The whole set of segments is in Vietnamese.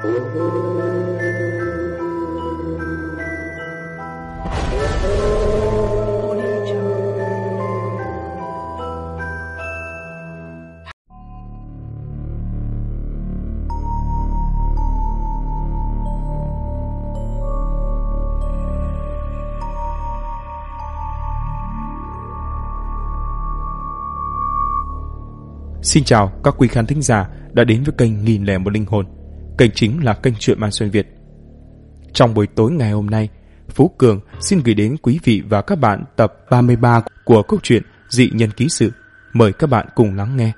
Xin chào các quý khán thính giả đã đến với kênh 1001 Linh Hồn. Kênh chính là kênh truyện ma xuyên Việt. Trong buổi tối ngày hôm nay, Phú Cường xin gửi đến quý vị và các bạn tập 33 của câu chuyện Dị Nhân Ký Sự. Mời các bạn cùng lắng nghe.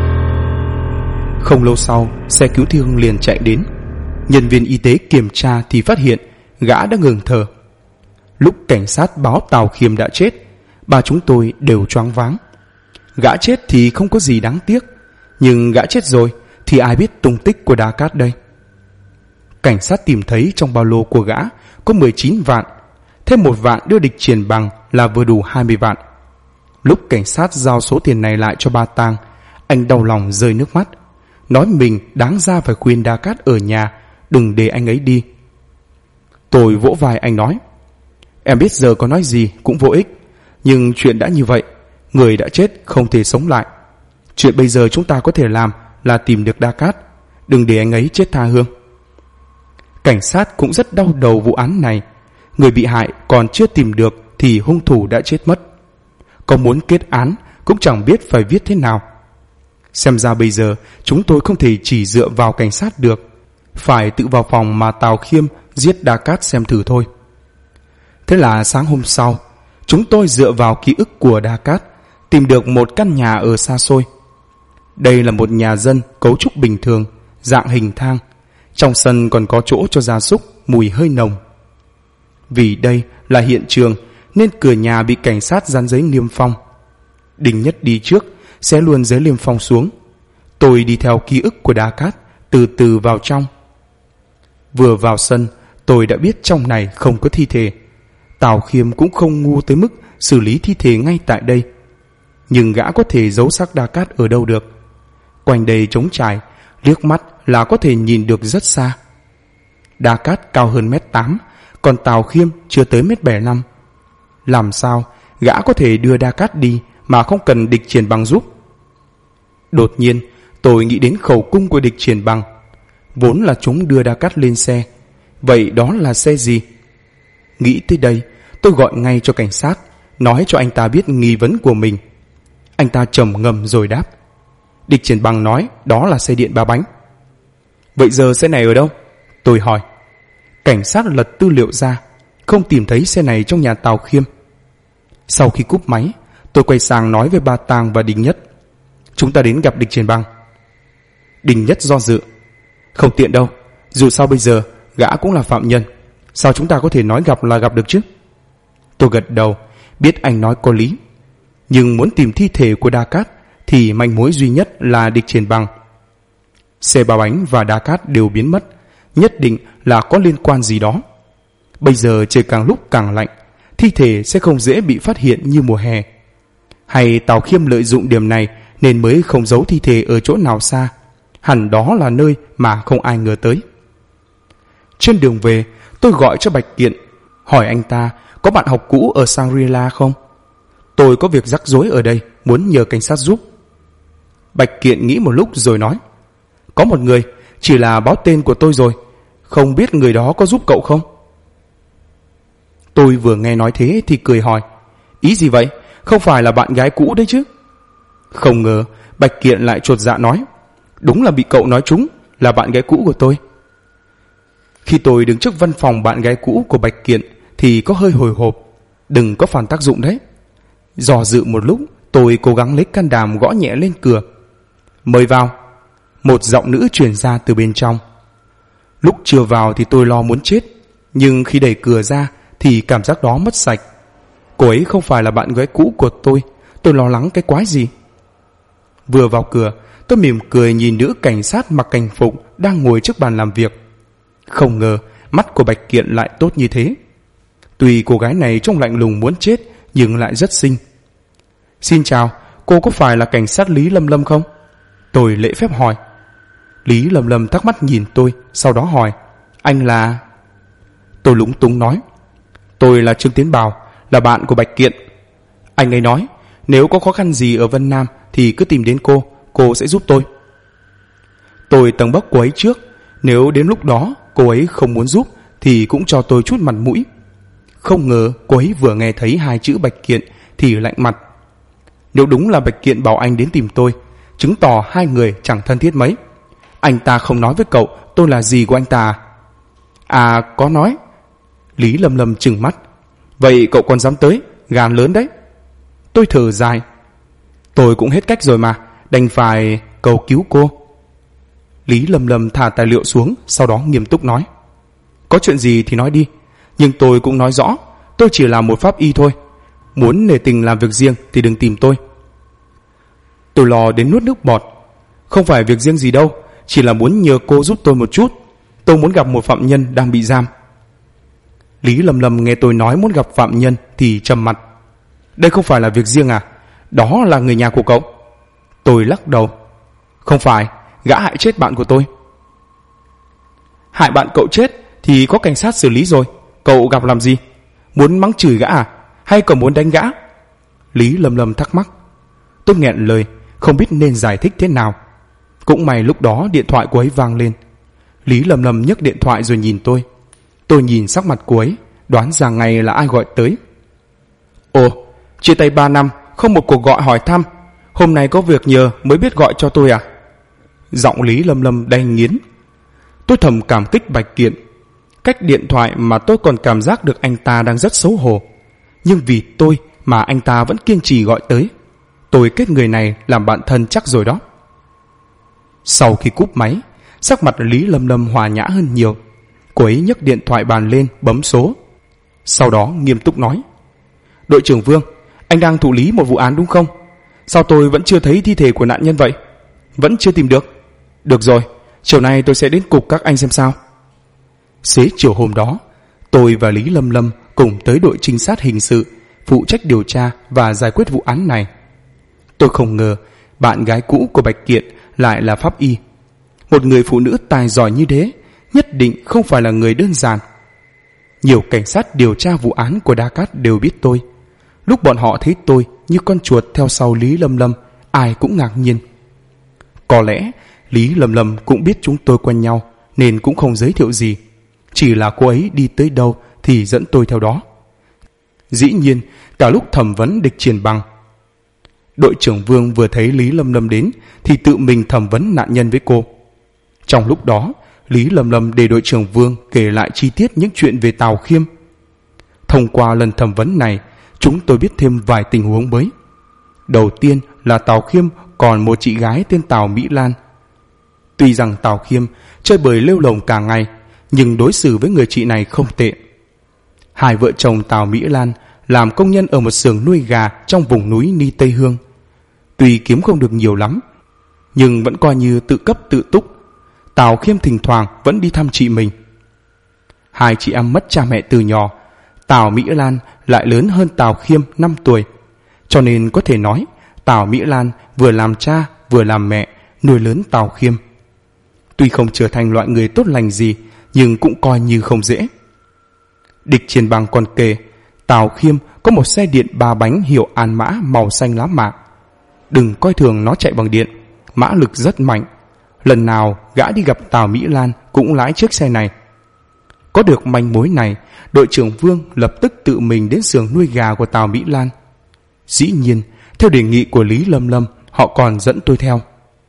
Không lâu sau, xe cứu thương liền chạy đến. Nhân viên y tế kiểm tra thì phát hiện gã đã ngừng thở. Lúc cảnh sát báo Tào Khiêm đã chết, ba chúng tôi đều choáng váng. Gã chết thì không có gì đáng tiếc, nhưng gã chết rồi thì ai biết tung tích của Đa Cát đây. Cảnh sát tìm thấy trong ba lô của gã có 19 vạn, thêm 1 vạn đưa Địch Triển Bằng là vừa đủ 20 vạn. Lúc cảnh sát giao số tiền này lại cho ba Tang, anh đau lòng rơi nước mắt, nói mình đáng ra phải khuyên Đa Cát ở nhà, đừng để anh ấy đi. Tôi vỗ vai anh nói, em biết giờ có nói gì cũng vô ích, nhưng chuyện đã như vậy, người đã chết không thể sống lại. Chuyện bây giờ chúng ta có thể làm là tìm được Đa Cát, đừng để anh ấy chết tha hương. Cảnh sát cũng rất đau đầu vụ án này. Người bị hại còn chưa tìm được thì hung thủ đã chết mất. Có muốn kết án cũng chẳng biết phải viết thế nào. Xem ra bây giờ chúng tôi không thể chỉ dựa vào cảnh sát được, phải tự vào phòng mà Tào Khiêm giết Đa Cát xem thử thôi. Thế là sáng hôm sau, chúng tôi dựa vào ký ức của Đa Cát tìm được một căn nhà ở xa xôi. Đây là một nhà dân cấu trúc bình thường, dạng hình thang. Trong sân còn có chỗ cho gia súc, mùi hơi nồng. Vì đây là hiện trường nên cửa nhà bị cảnh sát dán giấy niêm phong. Đinh Nhất đi trước, xé luôn giấy niêm phong xuống. Tôi đi theo ký ức của Đa Cát, từ từ vào trong. Vừa vào sân, tôi đã biết trong này không có thi thể. Tào Khiêm cũng không ngu tới mức xử lý thi thể ngay tại đây. Nhưng gã có thể giấu xác Đa Cát ở đâu được. Quanh đây trống trải, liếc mắt là có thể nhìn được rất xa. Đa Cát cao hơn 1m8, còn Tào Khiêm chưa tới 1m75. Làm sao gã có thể đưa Đa Cát đi mà không cần Địch Triển Bằng giúp? Đột nhiên tôi nghĩ đến khẩu cung của Địch Triển Bằng. Vốn là chúng đưa Đa Cát lên xe, vậy đó là xe gì? Nghĩ tới đây, tôi gọi ngay cho cảnh sát, nói cho anh ta biết nghi vấn của mình. Anh ta trầm ngâm rồi đáp, Địch Triển Bằng nói đó là xe điện 3 bánh. Vậy giờ xe này ở đâu? Tôi hỏi. Cảnh sát lật tư liệu ra, không tìm thấy xe này trong nhà Tào Khiêm. Sau khi cúp máy, tôi quay sang nói với ba Tang và Đinh Nhất, chúng ta đến gặp Địch Triển Bằng. Đinh Nhất do dự, không tiện đâu, dù sao bây giờ gã cũng là phạm nhân, sao chúng ta có thể nói gặp là gặp được chứ? Tôi gật đầu, biết anh nói có lý. Nhưng muốn tìm thi thể của Đa Cát thì manh mối duy nhất là Địch Triển Bằng. Xe 3 bánh và Đa Cát đều biến mất, nhất định là có liên quan gì đó. Bây giờ trời càng lúc càng lạnh, thi thể sẽ không dễ bị phát hiện như mùa hè. Hay Tào Khiêm lợi dụng điểm này nên mới không giấu thi thể ở chỗ nào xa, hẳn đó là nơi mà không ai ngờ tới. Trên đường về, tôi gọi cho Bạch Kiện, hỏi anh ta có bạn học cũ ở Shangri-La không? Tôi có việc rắc rối ở đây, muốn nhờ cảnh sát giúp. Bạch Kiện nghĩ một lúc rồi nói, có một người, chỉ là báo tên của tôi rồi, không biết người đó có giúp cậu không? Tôi vừa nghe nói thế thì cười hỏi, ý gì vậy? Không phải là bạn gái cũ đấy chứ? Không ngờ Bạch Kiện lại chột dạ nói, đúng là bị cậu nói trúng, là bạn gái cũ của tôi. Khi tôi đứng trước văn phòng bạn gái cũ của Bạch Kiện thì có hơi hồi hộp, đừng có phản tác dụng đấy. Dò dự một lúc, tôi cố gắng lấy can đảm gõ nhẹ lên cửa. Mời vào. Một giọng nữ truyền ra từ bên trong. Lúc chưa vào thì tôi lo muốn chết, nhưng khi đẩy cửa ra thì cảm giác đó mất sạch. Cô ấy không phải là bạn gái cũ của tôi lo lắng cái quái gì. Vừa vào cửa, tôi mỉm cười nhìn nữ cảnh sát mặc cảnh phục đang ngồi trước bàn làm việc. Không ngờ mắt của Bạch Kiện lại tốt như thế. Tuy cô gái này trông lạnh lùng muốn chết, nhưng lại rất xinh. Xin chào, cô có phải là cảnh sát Lý Lâm Lâm không? Tôi lễ phép hỏi. Lý Lâm Lâm thắc mắc nhìn tôi, sau đó hỏi: Anh là? Tôi lúng túng nói: Tôi là Trương Tiến Bảo, là bạn của Bạch Kiện. Anh ấy nói nếu có khó khăn gì ở Vân Nam thì cứ tìm đến cô sẽ giúp tôi. Tôi tầng bốc cô ấy trước, nếu đến lúc đó cô ấy không muốn giúp thì cũng cho tôi chút mặt mũi. Không ngờ cô ấy vừa nghe thấy hai chữ Bạch Kiện thì lạnh mặt. Nếu đúng là Bạch Kiện bảo anh đến tìm tôi, chứng tỏ hai người chẳng thân thiết mấy. Anh ta không nói với cậu tôi là gì của anh ta à? À, có nói. Lý Lâm Lâm trừng mắt: Vậy cậu còn dám tới, gan lớn đấy. Tôi thở dài: Tôi cũng hết cách rồi mà, đành phải cầu cứu cô. Lý Lâm Lâm thả tài liệu xuống, sau đó nghiêm túc nói: Có chuyện gì thì nói đi, nhưng tôi cũng nói rõ, tôi chỉ là một pháp y thôi. Muốn nể tình làm việc riêng thì đừng tìm tôi. Tôi lo đến nuốt nước bọt. Không phải việc riêng gì đâu, chỉ là muốn nhờ cô giúp tôi một chút. Tôi muốn gặp một phạm nhân đang bị giam. Lý Lâm Lâm nghe tôi nói muốn gặp phạm nhân thì trầm mặt. Đây không phải là việc riêng à? Đó là người nhà của cậu. Tôi lắc đầu: Không phải, gã hại chết bạn của tôi. Hại bạn cậu chết thì có cảnh sát xử lý rồi, cậu gặp làm gì? Muốn mắng chửi gã à? Hay còn muốn đánh gã? Lý Lâm Lâm thắc mắc. Tôi nghẹn lời, không biết nên giải thích thế nào. Cũng may lúc đó điện thoại cô ấy vang lên. Lý Lâm Lâm nhấc điện thoại rồi nhìn tôi. Tôi nhìn sắc mặt cô ấy, đoán ra ngay là ai gọi tới. Ồ, chia tay 3 năm, không một cuộc gọi hỏi thăm. Hôm nay có việc nhờ mới biết gọi cho tôi à? Giọng Lý Lâm Lâm đầy nghiến. Tôi thầm cảm kích Bạch Kiện. Cách điện thoại mà tôi còn cảm giác được anh ta đang rất xấu hổ. Nhưng vì tôi mà anh ta vẫn kiên trì gọi tới. Tôi kết người này làm bạn thân chắc rồi đó. Sau khi cúp máy, sắc mặt Lý Lâm Lâm hòa nhã hơn nhiều. Cô ấy nhấc điện thoại bàn lên, bấm số. Sau đó nghiêm túc nói: Đội trưởng Vương, anh đang thụ lý một vụ án đúng không? Sao tôi vẫn chưa thấy thi thể của nạn nhân vậy? Vẫn chưa tìm được. Được rồi, chiều nay tôi sẽ đến cục các anh xem sao. Xế chiều hôm đó, tôi và Lý Lâm Lâm cùng tới đội trinh sát hình sự, phụ trách điều tra và giải quyết vụ án này. Tôi không ngờ bạn gái cũ của Bạch Kiện lại là pháp y. Một người phụ nữ tài giỏi như thế nhất định không phải là người đơn giản. Nhiều cảnh sát điều tra vụ án của Đa Cát đều biết tôi. Lúc bọn họ thấy tôi như con chuột theo sau Lý Lâm Lâm, ai cũng ngạc nhiên. Có lẽ Lý Lâm Lâm cũng biết chúng tôi quen nhau nên cũng không giới thiệu gì. Chỉ là cô ấy đi tới đâu thì dẫn tôi theo đó. Dĩ nhiên cả lúc thẩm vấn Địch Triển Bằng, đội trưởng Vương vừa thấy Lý Lâm Lâm đến thì tự mình thẩm vấn nạn nhân với cô. Trong lúc đó, Lý Lâm Lâm để đội trưởng Vương kể lại chi tiết những chuyện về Tào Khiêm. Thông qua lần thẩm vấn này, chúng tôi biết thêm vài tình huống mới. Đầu tiên là Tào Khiêm còn một chị gái tên Tào Mỹ Lan. Tuy rằng Tào Khiêm chơi bời lêu lồng cả ngày, nhưng đối xử với người chị này không tệ. Hai vợ chồng Tào Mỹ Lan làm công nhân ở một xưởng nuôi gà trong vùng núi Ni Tây Hương. Tuy kiếm không được nhiều lắm, nhưng vẫn coi như tự cấp tự túc. Tào Khiêm thỉnh thoảng vẫn đi thăm chị mình. Hai chị em mất cha mẹ từ nhỏ. Tào Mỹ Lan lại lớn hơn Tào Khiêm 5 tuổi. Cho nên có thể nói Tào Mỹ Lan vừa làm cha vừa làm mẹ nuôi lớn Tào Khiêm. Tuy không trở thành loại người tốt lành gì, nhưng cũng coi như không dễ. Địch Triển Bằng còn kể Tào Khiêm có một xe điện 3 bánh hiệu An Mã màu xanh lá mạ. Đừng coi thường nó chạy bằng điện, mã lực rất mạnh. Lần nào gã đi gặp Tào Mỹ Lan cũng lái chiếc xe này. Có được manh mối này, đội trưởng Vương lập tức tự mình đến xưởng nuôi gà của Tào Mỹ Lan. Dĩ nhiên, theo đề nghị của Lý Lâm Lâm, họ còn dẫn tôi theo.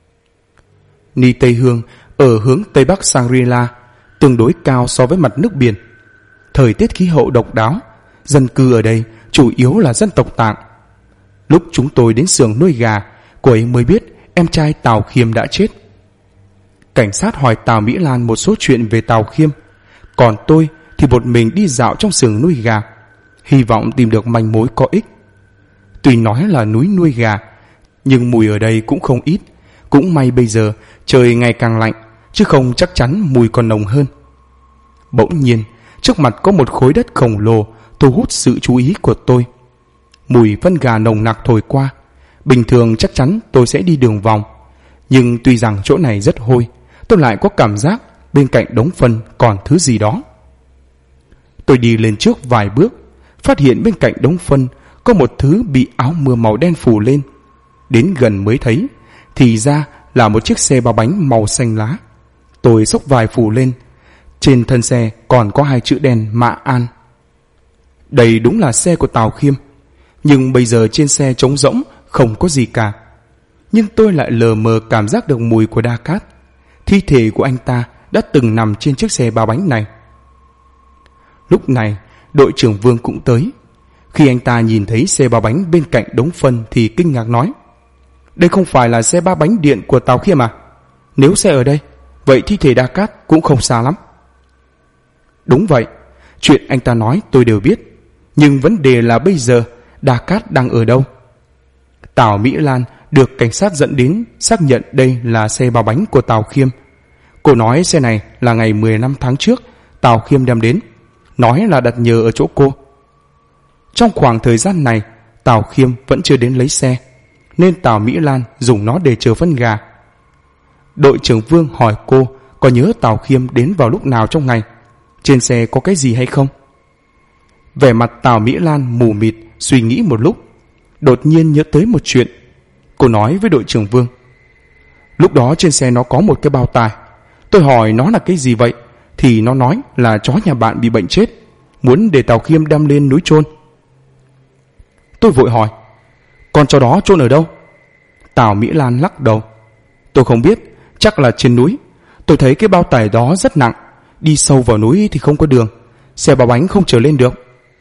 Ni Tây Hương ở hướng Tây Bắc Shangri-La, tương đối cao so với mặt nước biển. Thời tiết khí hậu độc đáo, dân cư ở đây chủ yếu là dân tộc Tạng. Lúc chúng tôi đến xưởng nuôi gà, cô ấy mới biết em trai Tào Khiêm đã chết. Cảnh sát hỏi Tào Mỹ Lan một số chuyện về Tào Khiêm, còn tôi thì một mình đi dạo trong xưởng nuôi gà, hy vọng tìm được manh mối có ích. Tuy nói là núi nuôi gà, nhưng mùi ở đây cũng không ít. Cũng may bây giờ trời ngày càng lạnh, chứ không chắc chắn mùi còn nồng hơn. Bỗng nhiên, trước mặt có một khối đất khổng lồ thu hút sự chú ý của tôi. Mùi phân gà nồng nặc thổi qua. Bình thường chắc chắn tôi sẽ đi đường vòng, nhưng tuy rằng chỗ này rất hôi, tôi lại có cảm giác bên cạnh đống phân còn thứ gì đó. Tôi đi lên trước vài bước, phát hiện bên cạnh đống phân có một thứ bị áo mưa màu đen phủ lên. Đến gần mới thấy, thì ra là một chiếc xe ba bánh màu xanh lá. Tôi xốc vải phủ lên, trên thân xe còn có 2 chữ đen Mạ An. Đây đúng là xe của Tào Khiêm, nhưng bây giờ trên xe trống rỗng, không có gì cả. Nhưng tôi lại lờ mờ cảm giác được mùi của Đa Cát. Thi thể của anh ta đã từng nằm trên chiếc xe ba bánh này. Lúc này, đội trưởng Vương cũng tới. Khi anh ta nhìn thấy xe ba bánh bên cạnh đống phân thì kinh ngạc nói: đây không phải là xe ba bánh điện của Tào Khiêm à? Nếu xe ở đây, vậy thi thể Đa Cát cũng không xa lắm. Đúng vậy, chuyện anh ta nói tôi đều biết. Nhưng vấn đề là bây giờ Đa Cát đang ở đâu? Tào Mỹ Lan được cảnh sát dẫn đến xác nhận đây là xe ba bánh của Tào Khiêm. Cô nói xe này là ngày 15 tháng trước Tào Khiêm đem đến, nói là đặt nhờ ở chỗ cô. Trong khoảng thời gian này Tào Khiêm vẫn chưa đến lấy xe, nên Tào Mỹ Lan dùng nó để chờ phân gà. Đội trưởng Vương hỏi cô có nhớ Tào Khiêm đến vào lúc nào trong ngày, trên xe có cái gì hay không. Vẻ mặt Tào Mỹ Lan mù mịt suy nghĩ một lúc, đột nhiên nhớ tới một chuyện. Cô nói với đội trưởng Vương: lúc đó trên xe nó có một cái bao tải. Tôi hỏi nó là cái gì vậy, thì nó nói là chó nhà bạn bị bệnh chết, muốn để Tào Khiêm đem lên núi chôn. Tôi vội hỏi: con chó đó chôn ở đâu? Tào Mỹ Lan lắc đầu: tôi không biết, chắc là trên núi. Tôi thấy cái bao tải đó rất nặng, đi sâu vào núi thì không có đường, xe ba bánh không chở lên được.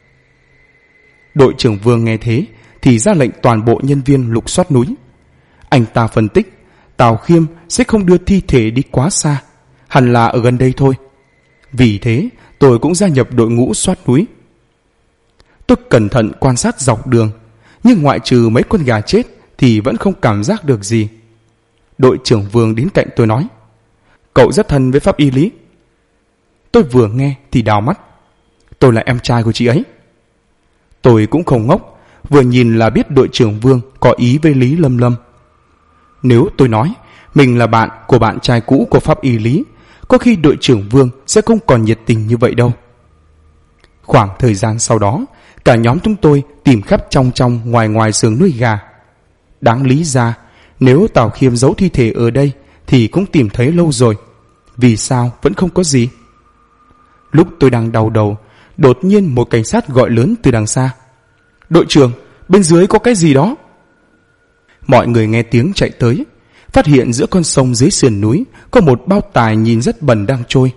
Đội trưởng Vương nghe thế thì ra lệnh toàn bộ nhân viên lục soát núi. Anh ta phân tích Tào Khiêm sẽ không đưa thi thể đi quá xa, hẳn là ở gần đây thôi. Vì thế tôi cũng gia nhập đội ngũ soát núi. Tôi cẩn thận quan sát dọc đường, nhưng ngoại trừ mấy con gà chết thì vẫn không cảm giác được gì. Đội trưởng Vương đến cạnh tôi nói: cậu rất thân với pháp y Lý. Tôi vừa nghe thì đào mắt: tôi là em trai của chị ấy. Tôi cũng không ngốc, vừa nhìn là biết đội trưởng Vương có ý với Lý Lâm Lâm. Nếu tôi nói mình là bạn của bạn trai cũ của pháp y Lý, có khi đội trưởng Vương sẽ không còn nhiệt tình như vậy đâu. Khoảng thời gian sau đó, cả nhóm chúng tôi tìm khắp trong ngoài ngoài xưởng nuôi gà. Đáng lý ra, nếu Tào Khiêm giấu thi thể ở đây thì cũng tìm thấy lâu rồi. Vì sao vẫn không có gì? Lúc tôi đang đau đầu, đột nhiên một cảnh sát gọi lớn từ đằng xa: đội trưởng, bên dưới có cái gì đó. Mọi người nghe tiếng chạy tới, phát hiện giữa con sông dưới sườn núi có một bao tải nhìn rất bẩn đang trôi.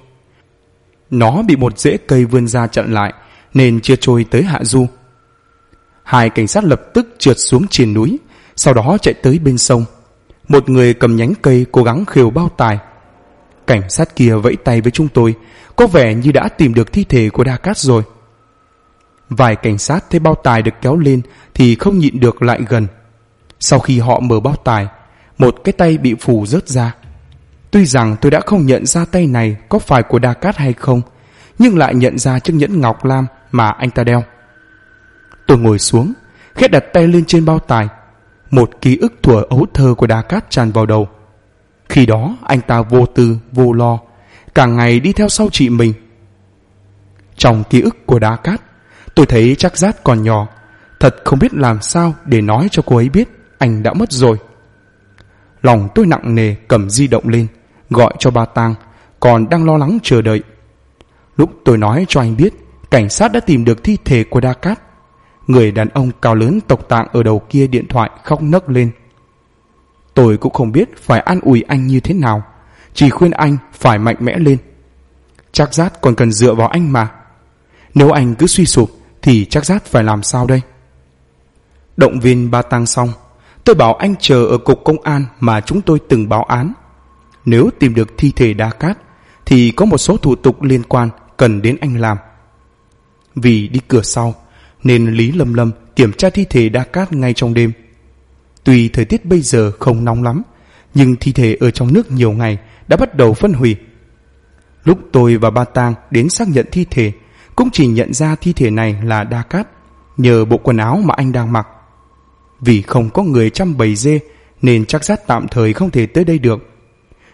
Nó bị một rễ cây vươn ra chặn lại nên chưa trôi tới hạ du. Hai cảnh sát lập tức trượt xuống triền núi, sau đó chạy tới bên sông. Một người cầm nhánh cây cố gắng khều bao tải. Cảnh sát kia vẫy tay với chúng tôi, có vẻ như đã tìm được thi thể của Đa Cát rồi. Vài cảnh sát thấy bao tải được kéo lên thì không nhịn được lại gần. Sau khi họ mở bao tải, một cái tay bị phủ rớt ra. Tuy rằng tôi đã không nhận ra tay này có phải của Đa Cát hay không, nhưng lại nhận ra chiếc nhẫn ngọc lam mà anh ta đeo. Tôi ngồi xuống, khẽ đặt tay lên trên bao tải. Một ký ức thuở ấu thơ của Đa Cát tràn vào đầu. Khi đó anh ta vô tư, vô lo, cả ngày đi theo sau chị mình. Trong ký ức của Đa Cát, tôi thấy Trác Giác còn nhỏ, thật không biết làm sao để nói cho cô ấy biết anh đã mất rồi. Lòng tôi nặng nề cầm di động lên, gọi cho ba Tang, còn đang lo lắng chờ đợi. Lúc tôi nói cho anh biết cảnh sát đã tìm được thi thể của Đa Cát, người đàn ông cao lớn tộc Tạng ở đầu kia điện thoại khóc nấc lên. Tôi cũng không biết phải an ủi anh như thế nào, chỉ khuyên anh phải mạnh mẽ lên. Trác Giác còn cần dựa vào anh mà. Nếu anh cứ suy sụp thì Trác Giác phải làm sao đây? Động viên ba Tang xong, tôi bảo anh chờ ở cục công an mà chúng tôi từng báo án. Nếu tìm được thi thể Đa Cát thì có một số thủ tục liên quan cần đến anh làm. Vì đi cửa sau nên Lý Lâm Lâm kiểm tra thi thể Đa Cát ngay trong đêm. Tuy thời tiết bây giờ không nóng lắm, nhưng thi thể ở trong nước nhiều ngày đã bắt đầu phân hủy. Lúc tôi và ba Tang đến xác nhận thi thể, cũng chỉ nhận ra thi thể này là Đa Cát nhờ bộ quần áo mà anh đang mặc. Vì không có người chăm bầy dê nên Trác Giác tạm thời không thể tới đây được.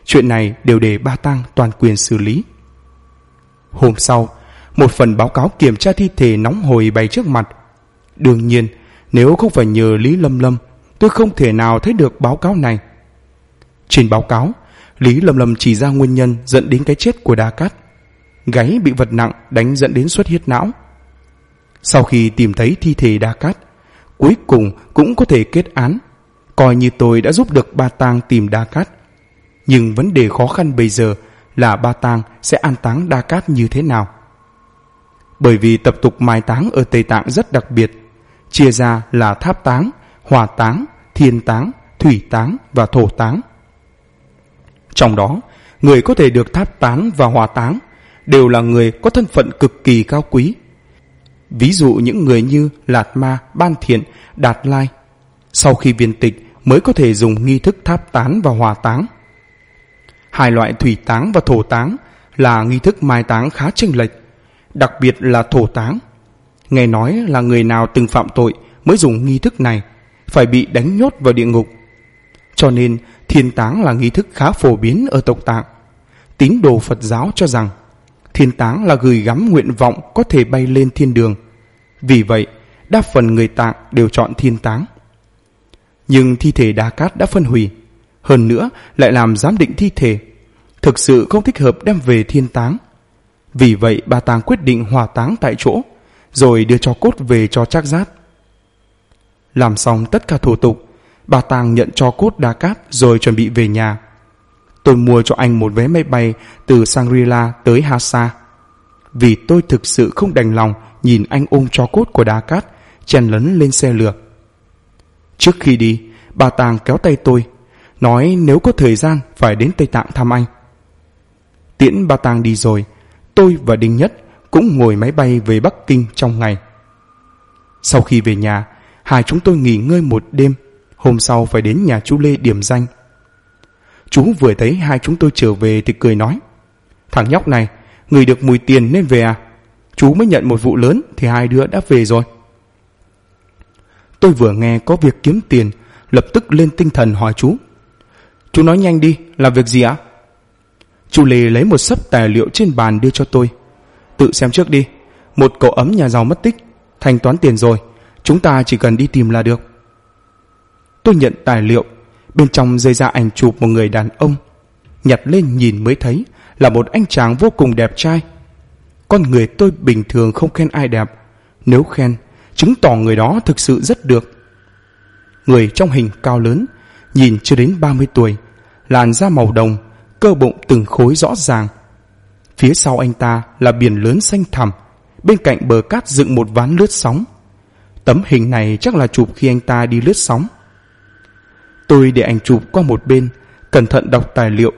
Chuyện này đều để ba tang toàn quyền xử lý. Hôm sau, một phần báo cáo kiểm tra thi thể nóng hổi bày trước mặt. Đương nhiên, nếu không phải nhờ Lý Lâm Lâm, tôi không thể nào thấy được báo cáo này. Trên báo cáo, Lý Lâm Lâm chỉ ra nguyên nhân dẫn đến cái chết của Đa Cát. Gáy bị vật nặng đánh dẫn đến xuất huyết não. Sau khi tìm thấy thi thể Đa Cát, cuối cùng cũng có thể kết án, coi như tôi đã giúp được ba tang tìm Đa Cát. Nhưng vấn đề khó khăn bây giờ là ba tang sẽ an táng Đa Cát như thế nào. Bởi vì tập tục mai táng ở Tây Tạng rất đặc biệt, chia ra là tháp táng, hỏa táng, thiên táng, thủy táng và thổ táng. Trong đó, người có thể được tháp táng và hỏa táng đều là người có thân phận cực kỳ cao quý. Ví dụ những người như Lạt Ma, Ban Thiện, Đạt Lai, sau khi viên tịch mới có thể dùng nghi thức tháp táng và hỏa táng. Hai loại thủy táng và thổ táng là nghi thức mai táng khá chênh lệch, đặc biệt là thổ táng. Nghe nói là người nào từng phạm tội mới dùng nghi thức này, phải bị đánh nhốt vào địa ngục. Cho nên thiên táng là nghi thức khá phổ biến ở tộc Tạng. Tín đồ Phật giáo cho rằng thiên táng là gửi gắm nguyện vọng có thể bay lên thiên đường. Vì vậy, đa phần người Tạng đều chọn thiên táng. Nhưng thi thể Đa Cát đã phân hủy, hơn nữa lại làm giám định thi thể, thực sự không thích hợp đem về thiên táng. Vì vậy bà tang quyết định hỏa táng tại chỗ, rồi đưa tro cốt về cho Trác Giác. Làm xong tất cả thủ tục, bà tang nhận tro cốt Đa Cát rồi chuẩn bị về nhà. Tôi mua cho anh một vé máy bay từ Shangri-La tới Hasa, vì tôi thực sự không đành lòng nhìn anh ôm tro cốt của Đa Cát chen lấn lên xe lửa. Trước khi đi, bà tang kéo tay tôi, nói nếu có thời gian phải đến Tây Tạng thăm anh. Tiễn bà tang đi rồi, tôi và Đinh Nhất cũng ngồi máy bay về Bắc Kinh trong ngày. Sau khi về nhà, hai chúng tôi nghỉ ngơi một đêm, hôm sau phải đến nhà chú Lê điểm danh. Chú vừa thấy hai chúng tôi trở về thì cười nói: "Thằng nhóc này, người được mùi tiền nên về à? Chú mới nhận một vụ lớn thì hai đứa đã về rồi." Tôi vừa nghe có việc kiếm tiền, lập tức lên tinh thần hỏi chú: "Chú nói nhanh đi, là việc gì ạ?" Chú Lê lấy một xấp tài liệu trên bàn đưa cho tôi: "Tự xem trước đi. Một cậu ấm nhà giàu mất tích, thanh toán tiền rồi, chúng ta chỉ cần đi tìm là được." Tôi nhận tài liệu, bên trong rơi ra ảnh chụp một người đàn ông. Nhặt lên nhìn mới thấy là một anh chàng vô cùng đẹp trai. Con người tôi bình thường không khen ai đẹp, nếu khen, chứng tỏ người đó thực sự rất được. Người trong hình cao lớn, nhìn chưa đến 30 tuổi, làn da màu đồng, cơ bụng từng khối rõ ràng. Phía sau anh ta là biển lớn xanh thẳm, bên cạnh bờ cát dựng một ván lướt sóng. Tấm hình này chắc là chụp khi anh ta đi lướt sóng. Tôi để ảnh chụp qua một bên, cẩn thận đọc tài liệu.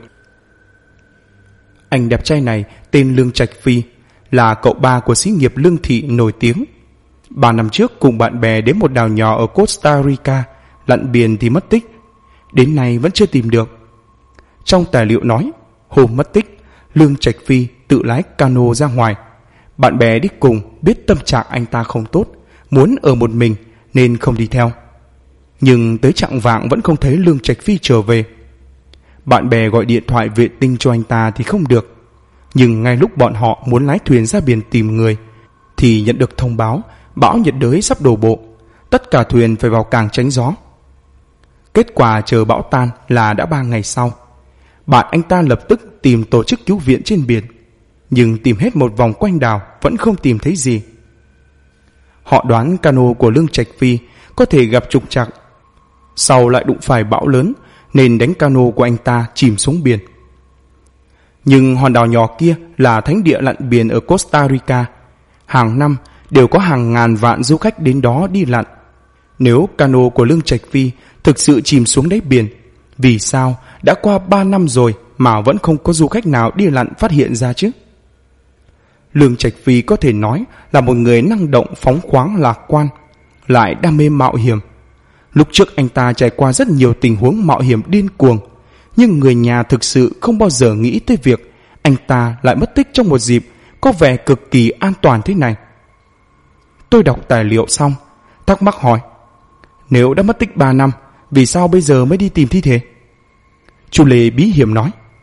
Anh đẹp trai này tên Lương Trạch Phi, là cậu ba của xí nghiệp Lương Thị nổi tiếng. 3 năm trước cùng bạn bè đến một đảo nhỏ ở Costa Rica, lặn biển thì mất tích, đến nay vẫn chưa tìm được. Trong tài liệu nói, hôm mất tích, Lương Trạch Phi tự lái cano ra ngoài. Bạn bè đi cùng biết tâm trạng anh ta không tốt, muốn ở một mình nên không đi theo. Nhưng tới chạng vạng vẫn không thấy Lương Trạch Phi trở về. Bạn bè gọi điện thoại vệ tinh cho anh ta thì không được. Nhưng ngay lúc bọn họ muốn lái thuyền ra biển tìm người thì nhận được thông báo bão nhiệt đới sắp đổ bộ, tất cả thuyền phải vào cảng tránh gió. Kết quả chờ bão tan là đã 3 ngày sau. Bạn anh ta lập tức tìm tổ chức cứu viện trên biển, nhưng tìm hết một vòng quanh đảo vẫn không tìm thấy gì. Họ đoán cano của Lương Trạch Phi có thể gặp trục trặc, sau lại đụng phải bão lớn nên đánh cano của anh ta chìm xuống biển. Nhưng hòn đảo nhỏ kia là thánh địa lặn biển ở Costa Rica, hàng năm đều có hàng ngàn vạn du khách đến đó đi lặn. Nếu cano của Lương Trạch Phi thực sự chìm xuống đáy biển, vì sao đã qua 3 năm rồi mà vẫn không có du khách nào đi lặn phát hiện ra chứ? Lương Trạch Phi có thể nói là một người năng động, phóng khoáng, lạc quan, lại đam mê mạo hiểm. Lúc trước anh ta trải qua rất nhiều tình huống mạo hiểm điên cuồng, nhưng người nhà thực sự không bao giờ nghĩ tới việc anh ta lại mất tích trong một dịp có vẻ cực kỳ an toàn thế này. Tôi đọc tài liệu xong, thắc mắc hỏi: "Nếu đã mất tích 3 năm, vì sao bây giờ mới đi tìm thi thể?" Chú Lê bí hiểm nói: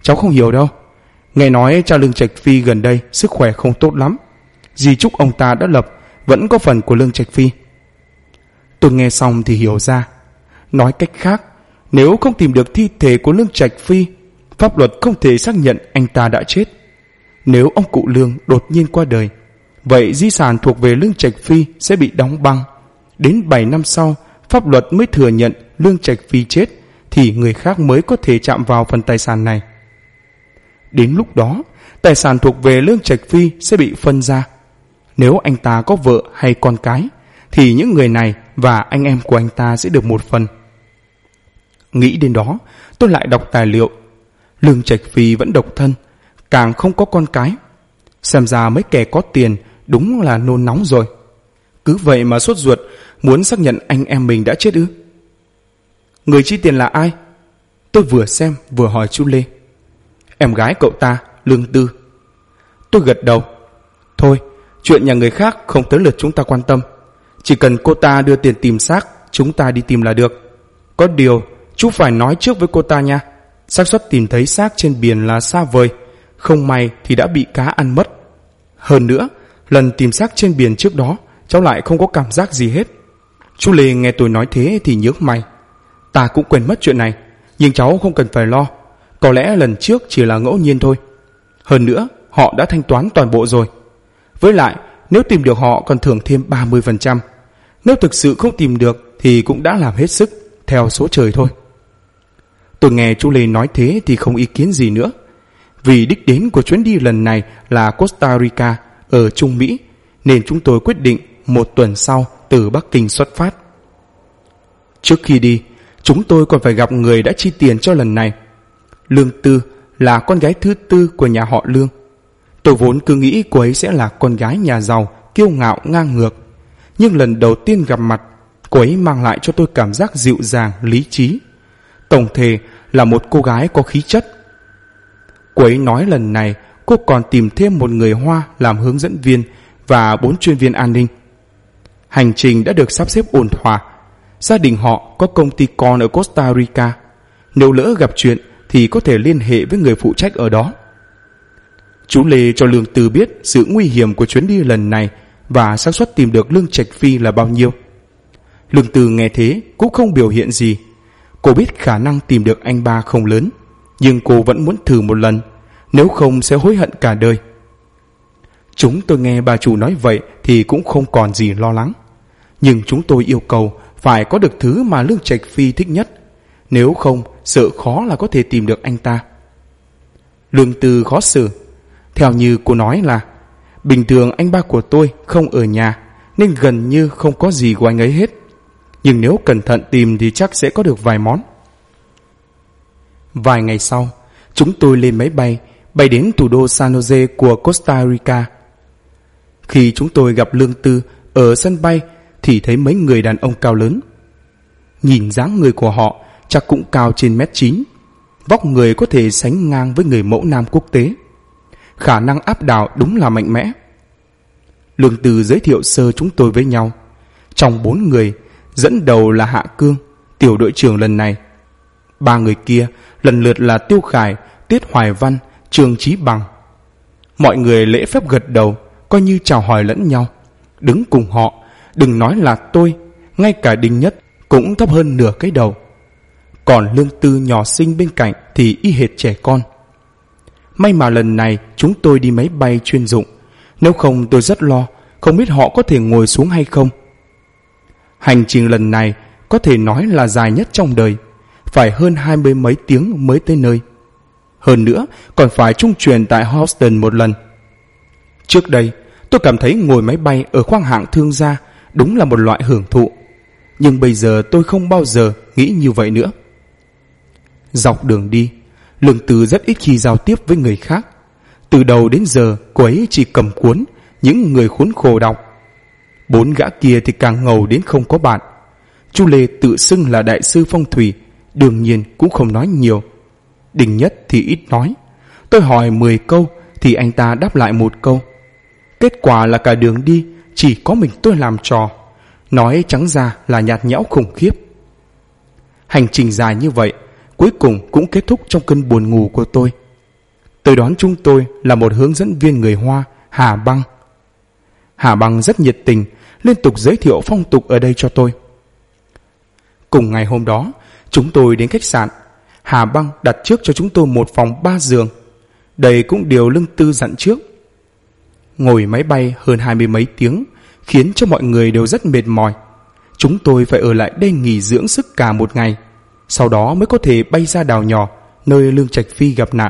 cháu không hiểu đâu. Nghe nói cha Lương Trạch Phi gần đây sức khỏe không tốt lắm. Di chúc ông ta đã lập vẫn có phần của Lương Trạch Phi. Tôi nghe xong thì hiểu ra. Nói cách khác, nếu không tìm được thi thể của Lương Trạch Phi, pháp luật không thể xác nhận anh ta đã chết. Nếu ông cụ Lương đột nhiên qua đời, vậy di sản thuộc về Lương Trạch Phi sẽ bị đóng băng. Đến 7 năm sau, pháp luật mới thừa nhận Lương Trạch Phi chết, thì người khác mới có thể chạm vào phần tài sản này. Đến lúc đó, tài sản thuộc về Lương Trạch Phi sẽ bị phân ra. Nếu anh ta có vợ hay con cái, thì những người này và anh em của anh ta sẽ được một phần. Nghĩ đến đó, tôi lại đọc tài liệu. Lương Trạch Phi vẫn độc thân, càng không có con cái. Xem ra mấy kẻ có tiền đúng là nôn nóng rồi. Cứ vậy mà sốt ruột, muốn xác nhận anh em mình đã chết ư? Người chi tiền là ai? Tôi vừa xem vừa hỏi chú Lê. Em gái cậu ta, Lương Tư. Tôi gật đầu. Thôi, chuyện nhà người khác không tới lượt chúng ta quan tâm. Chỉ cần cô ta đưa tiền tìm xác, chúng ta đi tìm là được. Có điều, chú phải nói trước với cô ta nha. Xác suất tìm thấy xác trên biển là xa vời, không may thì đã bị cá ăn mất. Hơn nữa, lần tìm xác trên biển trước đó, cháu lại không có cảm giác gì hết. Chú Lê nghe tôi nói thế thì nhướng mày. Ta cũng quên mất chuyện này, nhưng cháu không cần phải lo. Có lẽ lần trước chỉ là ngẫu nhiên thôi. Hơn nữa, họ đã thanh toán toàn bộ rồi. Với lại, nếu tìm được họ còn thưởng thêm 30%. Nếu thực sự không tìm được thì cũng đã làm hết sức, theo số trời thôi. Tôi nghe chú Lê nói thế thì không ý kiến gì nữa. Vì đích đến của chuyến đi lần này là Costa Rica ở Trung Mỹ, nên chúng tôi quyết định 1 tuần sau từ Bắc Kinh xuất phát. Trước khi đi, chúng tôi còn phải gặp người đã chi tiền cho lần này. Lương Tư là con gái thứ 4 của nhà họ Lương. Tôi vốn cứ nghĩ cô ấy sẽ là con gái nhà giàu, kiêu ngạo ngang ngược. Nhưng lần đầu tiên gặp mặt, cô ấy mang lại cho tôi cảm giác dịu dàng, lý trí. Tổng thể là một cô gái có khí chất. Cô ấy nói lần này cô còn tìm thêm một người Hoa làm hướng dẫn viên và 4 chuyên viên an ninh. Hành trình đã được sắp xếp ổn thỏa. Gia đình họ có công ty con ở Costa Rica. Nếu lỡ gặp chuyện thì có thể liên hệ với người phụ trách ở đó. Chú Lê cho Lương Tư biết sự nguy hiểm của chuyến đi lần này và xác suất tìm được Lương Trạch Phi là bao nhiêu. Lương Tư nghe thế cũng không biểu hiện gì. Cô biết khả năng tìm được anh ba không lớn, nhưng cô vẫn muốn thử một lần, nếu không sẽ hối hận cả đời. Chúng tôi nghe bà chủ nói vậy thì cũng không còn gì lo lắng. Nhưng chúng tôi yêu cầu phải có được thứ mà Lương Trạch Phi thích nhất, nếu không sợ khó là có thể tìm được anh ta. Lương Tư khó xử. Theo như cô nói là bình thường anh ba của tôi không ở nhà, nên gần như không có gì của anh ấy hết. Nhưng nếu cẩn thận tìm thì chắc sẽ có được vài món. Vài ngày sau, chúng tôi lên máy bay đến thủ đô San Jose của Costa Rica. Khi chúng tôi gặp Lương Tư ở sân bay thì thấy mấy người đàn ông cao lớn. Nhìn dáng người của họ chắc cũng cao trên 1m9. Vóc người có thể sánh ngang với người mẫu nam quốc tế. Khả năng áp đảo đúng là mạnh mẽ. Lương Tư giới thiệu sơ chúng tôi với nhau. Trong 4 người, dẫn đầu là Hạ Cương, tiểu đội trưởng lần này. 3 người kia lần lượt là Tiêu Khải, Tiết Hoài Văn, Trương Chí Bằng. Mọi người lễ phép gật đầu, coi như chào hỏi lẫn nhau. Đứng cùng họ, đừng nói là tôi, ngay cả Đinh Nhất cũng thấp hơn nửa cái đầu. Còn Lương Tư nhỏ xinh bên cạnh thì y hệt trẻ con. May mà lần này chúng tôi đi máy bay chuyên dụng, nếu không tôi rất lo, không biết họ có thể ngồi xuống hay không. Hành trình lần này có thể nói là dài nhất trong đời, phải hơn 20 mấy tiếng mới tới nơi. Hơn nữa còn phải trung chuyển tại Houston một lần. Trước đây tôi cảm thấy ngồi máy bay ở khoang hạng thương gia đúng là một loại hưởng thụ, nhưng bây giờ tôi không bao giờ nghĩ như vậy nữa. Dọc đường đi, Lương Tư rất ít khi giao tiếp với người khác. Từ đầu đến giờ cô ấy chỉ cầm cuốn những người khốn khổ đọc. 4 gã kia thì càng ngầu đến không có bạn. Chú Lê tự xưng là đại sư phong thủy, đương nhiên cũng không nói nhiều. Đinh Nhất thì ít nói. Tôi hỏi 10 câu thì anh ta đáp lại 1 câu. Kết quả là cả đường đi chỉ có mình tôi làm trò, nói trắng ra là nhạt nhẽo khủng khiếp. Hành trình dài như vậy cuối cùng cũng kết thúc trong cơn buồn ngủ của tôi. Tới đón chúng tôi là một hướng dẫn viên người Hoa, Hà Băng. Hà Băng rất nhiệt tình, liên tục giới thiệu phong tục ở đây cho tôi. Cùng ngày hôm đó, chúng tôi đến khách sạn. Hà Băng đặt trước cho chúng tôi một phòng 3 giường. Đây cũng điều Lương Tư dặn trước. Ngồi máy bay hơn 20 mấy tiếng khiến cho mọi người đều rất mệt mỏi. Chúng tôi phải ở lại đây nghỉ dưỡng sức cả một ngày, sau đó mới có thể bay ra đảo nhỏ nơi Lương Trạch Phi gặp nạn.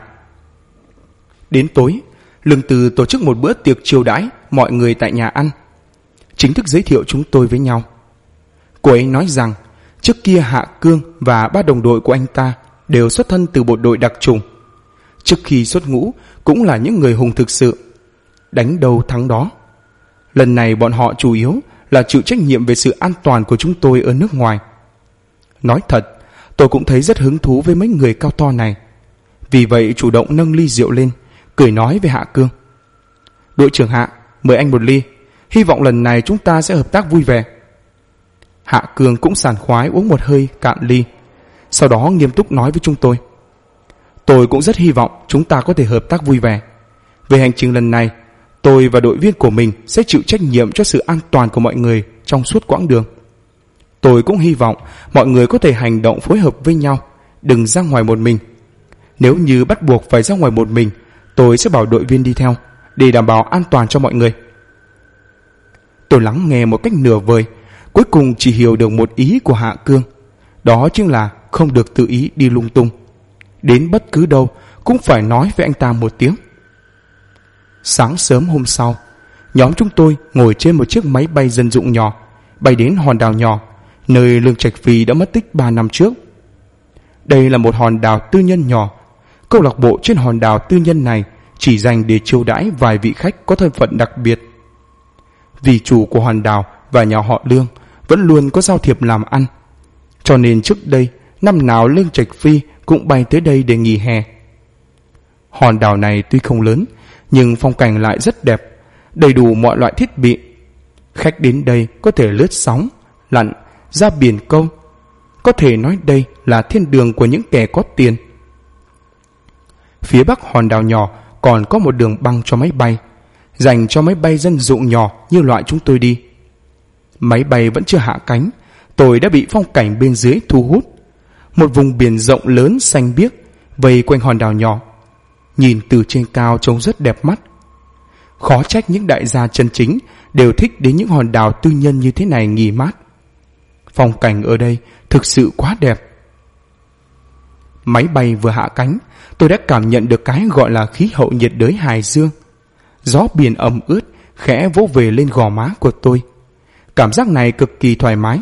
Đến tối, Lương Tư tổ chức một bữa tiệc chiêu đãi mọi người tại nhà ăn, chính thức giới thiệu chúng tôi với nhau. Cô ấy nói rằng trước kia Hạ Cương và 3 đồng đội của anh ta đều xuất thân từ bộ đội đặc chủng. Trước khi xuất ngũ cũng là những người hùng thực sự, đánh đâu thắng đó. Lần này bọn họ chủ yếu là chịu trách nhiệm về sự an toàn của chúng tôi ở nước ngoài. Nói thật, tôi cũng thấy rất hứng thú với mấy người cao to này. Vì vậy chủ động nâng ly rượu lên, cười nói với Hạ Cương: "Đội trưởng Hạ, mời anh một ly. Hy vọng lần này chúng ta sẽ hợp tác vui vẻ." Hạ Cương cũng sảng khoái uống một hơi cạn ly, sau đó nghiêm túc nói với chúng tôi: "Tôi cũng rất hy vọng chúng ta có thể hợp tác vui vẻ. Về hành trình lần này, tôi và đội viên của mình sẽ chịu trách nhiệm cho sự an toàn của mọi người trong suốt quãng đường. Tôi cũng hy vọng mọi người có thể hành động phối hợp với nhau, đừng ra ngoài một mình. Nếu như bắt buộc phải ra ngoài một mình, tôi sẽ bảo đội viên đi theo để đảm bảo an toàn cho mọi người." Tôi lắng nghe một cách nửa vời, cuối cùng chỉ hiểu được một ý của Hạ Cương, đó chính là không được tự ý đi lung tung. Đến bất cứ đâu cũng phải nói với anh ta một tiếng. Sáng sớm hôm sau, nhóm chúng tôi ngồi trên một chiếc máy bay dân dụng nhỏ, bay đến hòn đảo nhỏ, nơi Lương Trạch Phi đã mất tích 3 năm trước. Đây là một hòn đảo tư nhân nhỏ. Câu lạc bộ trên hòn đảo tư nhân này chỉ dành để chiêu đãi vài vị khách có thân phận đặc biệt. Vì chủ của hòn đảo và nhà họ Lương vẫn luôn có giao thiệp làm ăn, cho nên trước đây năm nào Lương Trạch Phi cũng bay tới đây để nghỉ hè. Hòn đảo này tuy không lớn, nhưng phong cảnh lại rất đẹp, đầy đủ mọi loại thiết bị. Khách đến đây có thể lướt sóng, lặn, ra biển câu. Có thể nói đây là thiên đường của những kẻ có tiền. Phía bắc hòn đảo nhỏ còn có một đường băng cho máy bay, dành cho máy bay dân dụng nhỏ như loại chúng tôi đi. Máy bay vẫn chưa hạ cánh, tôi đã bị phong cảnh bên dưới thu hút. Một vùng biển rộng lớn xanh biếc vây quanh hòn đảo nhỏ, nhìn từ trên cao trông rất đẹp mắt. Khó trách những đại gia chân chính đều thích đến những hòn đảo tư nhân như thế này nghỉ mát. Phong cảnh ở đây thực sự quá đẹp. Máy bay vừa hạ cánh, tôi đã cảm nhận được cái gọi là khí hậu nhiệt đới Hải Dương. Gió biển ẩm ướt khẽ vỗ về lên gò má của tôi. Cảm giác này cực kỳ thoải mái.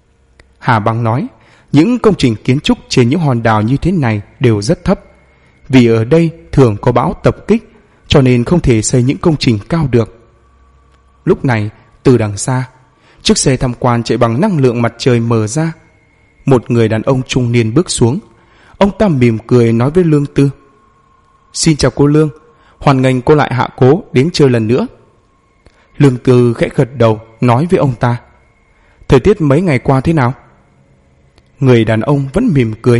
Hà Băng nói, những công trình kiến trúc trên những hòn đảo như thế này đều rất thấp, vì ở đây thường có bão tập kích, cho nên không thể xây những công trình cao được. Lúc này, từ đằng xa, chiếc xe tham quan chạy bằng năng lượng mặt trời mở ra. Một người đàn ông trung niên bước xuống. Ông ta mỉm cười nói với Lương Tư: "Xin chào cô Lương, hoan nghênh cô lại Hạ Cố đến chơi lần nữa." Lương Tư khẽ gật đầu nói với ông ta: "Thời tiết mấy ngày qua thế nào?" Người đàn ông vẫn mỉm cười: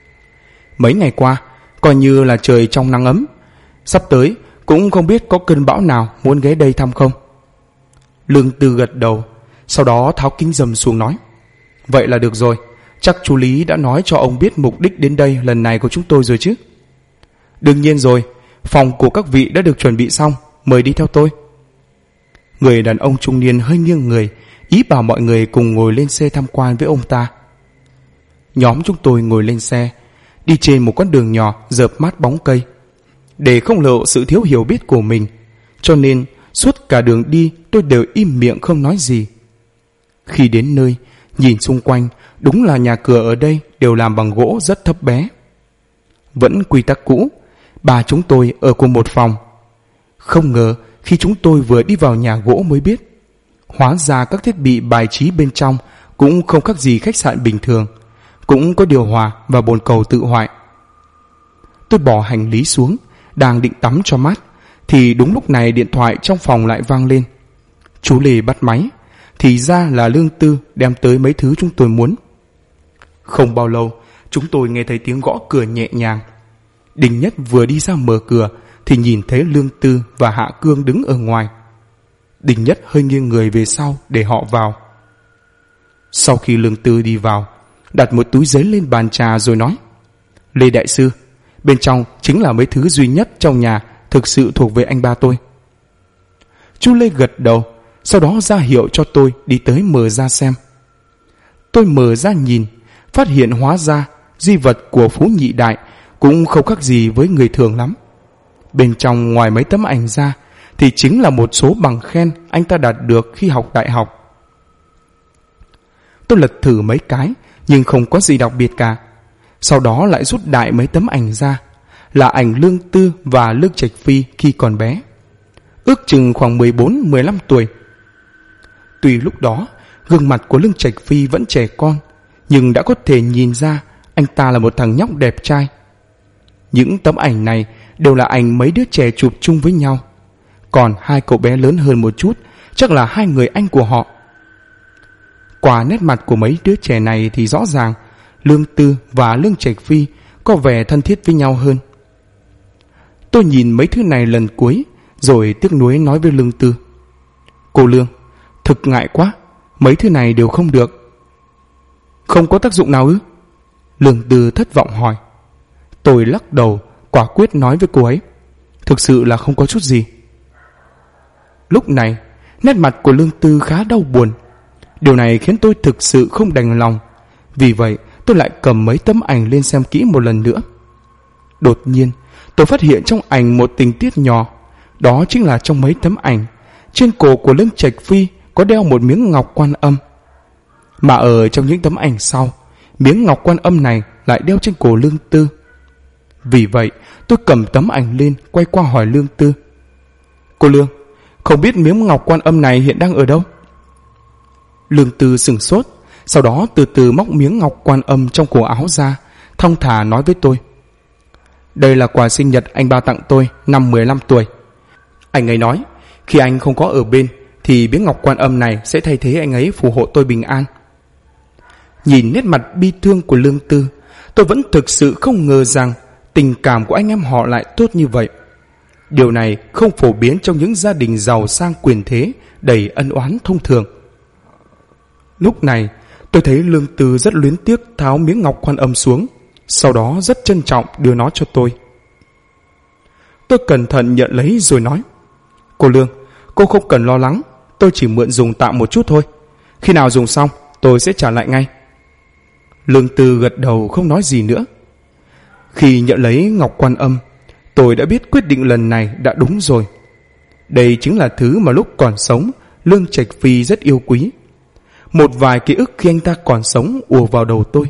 "Mấy ngày qua coi như là trời trong nắng ấm. Sắp tới cũng không biết có cơn bão nào muốn ghé đây thăm không." Lương Tư gật đầu, sau đó tháo kính râm xuống nói: "Vậy là được rồi. Chắc chú Lý đã nói cho ông biết mục đích đến đây lần này của chúng tôi rồi chứ?" "Đương nhiên rồi, phòng của các vị đã được chuẩn bị xong, mời đi theo tôi." Người đàn ông trung niên hơi nghiêng người, ý bảo mọi người cùng ngồi lên xe tham quan với ông ta. Nhóm chúng tôi ngồi lên xe, đi trên một con đường nhỏ rợp mát bóng cây. Để không lộ sự thiếu hiểu biết của mình, cho nên suốt cả đường đi tôi đều im miệng không nói gì. Khi đến nơi, nhìn xung quanh, đúng là nhà cửa ở đây đều làm bằng gỗ rất thấp bé. Vẫn quy tắc cũ, ba chúng tôi ở cùng một phòng. Không ngờ khi chúng tôi vừa đi vào nhà gỗ mới biết, hóa ra các thiết bị bài trí bên trong cũng không khác gì khách sạn bình thường, cũng có điều hòa và bồn cầu tự hoại. Tôi bỏ hành lý xuống, đang định tắm cho mát, thì đúng lúc này điện thoại trong phòng lại vang lên. Chú Lê bắt máy, thì ra là Lương Tư đem tới mấy thứ chúng tôi muốn. Không bao lâu, chúng tôi nghe thấy tiếng gõ cửa nhẹ nhàng. Đinh Nhất vừa đi ra mở cửa thì nhìn thấy Lương Tư và Hạ Cương đứng ở ngoài. Đinh Nhất hơi nghiêng người về sau để họ vào. Sau khi Lương Tư đi vào, đặt một túi giấy lên bàn trà rồi nói: Lê đại sư, bên trong chính là mấy thứ duy nhất trong nhà thực sự thuộc về anh ba tôi. Chú Lê gật đầu, sau đó ra hiệu cho tôi đi tới mở ra xem. Tôi mở ra nhìn, phát hiện hóa ra di vật của Phú Nhị Đại cũng không khác gì với người thường lắm. Bên trong ngoài mấy tấm ảnh ra thì chính là một số bằng khen anh ta đạt được khi học đại học. Tôi lật thử mấy cái nhưng không có gì đặc biệt cả. Sau đó lại rút đại mấy tấm ảnh ra, là ảnh Lương Tư và Lương Trạch Phi khi còn bé, ước chừng khoảng 14-15 tuổi. Tuy lúc đó gương mặt của Lương Trạch Phi vẫn trẻ con, nhưng đã có thể nhìn ra anh ta là một thằng nhóc đẹp trai. Những tấm ảnh này đều là ảnh mấy đứa trẻ chụp chung với nhau, còn hai cậu bé lớn hơn một chút chắc là hai người anh của họ. Qua nét mặt của mấy đứa trẻ này thì rõ ràng Lương Tư và Lương Trạch Phi có vẻ thân thiết với nhau hơn. Tôi nhìn mấy thứ này lần cuối rồi tiếc nuối nói với Lương Tư: Cô Lương, thực ngại quá, mấy thứ này đều không được. Không có tác dụng nào ư? Lương Tư thất vọng hỏi. Tôi lắc đầu, quả quyết nói với cô ấy: Thực sự là không có chút gì. Lúc này nét mặt của Lương Tư khá đau buồn. Điều này khiến tôi thực sự không đành lòng. Vì vậy tôi lại cầm mấy tấm ảnh lên xem kỹ một lần nữa. Đột nhiên tôi phát hiện trong ảnh một tình tiết nhỏ. Đó chính là trong mấy tấm ảnh, trên cổ của Lương Trạch Phi có đeo một miếng ngọc Quan Âm, mà ở trong những tấm ảnh sau, miếng ngọc Quan Âm này lại đeo trên cổ Lương Tư. Vì vậy tôi cầm tấm ảnh lên, quay qua hỏi Lương Tư: Cô Lương, không biết miếng ngọc Quan Âm này hiện đang ở đâu? Lương Tư sửng sốt, sau đó từ từ móc miếng ngọc Quan Âm trong cổ áo ra, thong thả nói với tôi: Đây là quà sinh nhật anh ba tặng tôi năm 15 tuổi. Anh ấy nói khi anh không có ở bên thì miếng ngọc Quan Âm này sẽ thay thế anh ấy phù hộ tôi bình an. Nhìn nét mặt bi thương của Lương Tư, tôi vẫn thực sự không ngờ rằng tình cảm của anh em họ lại tốt như vậy. Điều này không phổ biến trong những gia đình giàu sang quyền thế, đầy ân oán thông thường. Lúc này tôi thấy Lương Tư rất luyến tiếc tháo miếng ngọc Quan Âm xuống, sau đó rất trân trọng đưa nó cho tôi. Tôi cẩn thận nhận lấy rồi nói: Cô Lương, cô không cần lo lắng, tôi chỉ mượn dùng tạm một chút thôi. Khi nào dùng xong tôi sẽ trả lại ngay. Lương Tư gật đầu không nói gì nữa. Khi nhận lấy ngọc Quan Âm, tôi đã biết quyết định lần này đã đúng rồi. Đây chính là thứ mà lúc còn sống Lương Trạch Phi rất yêu quý. Một vài ký ức khi anh ta còn sống ùa vào đầu tôi.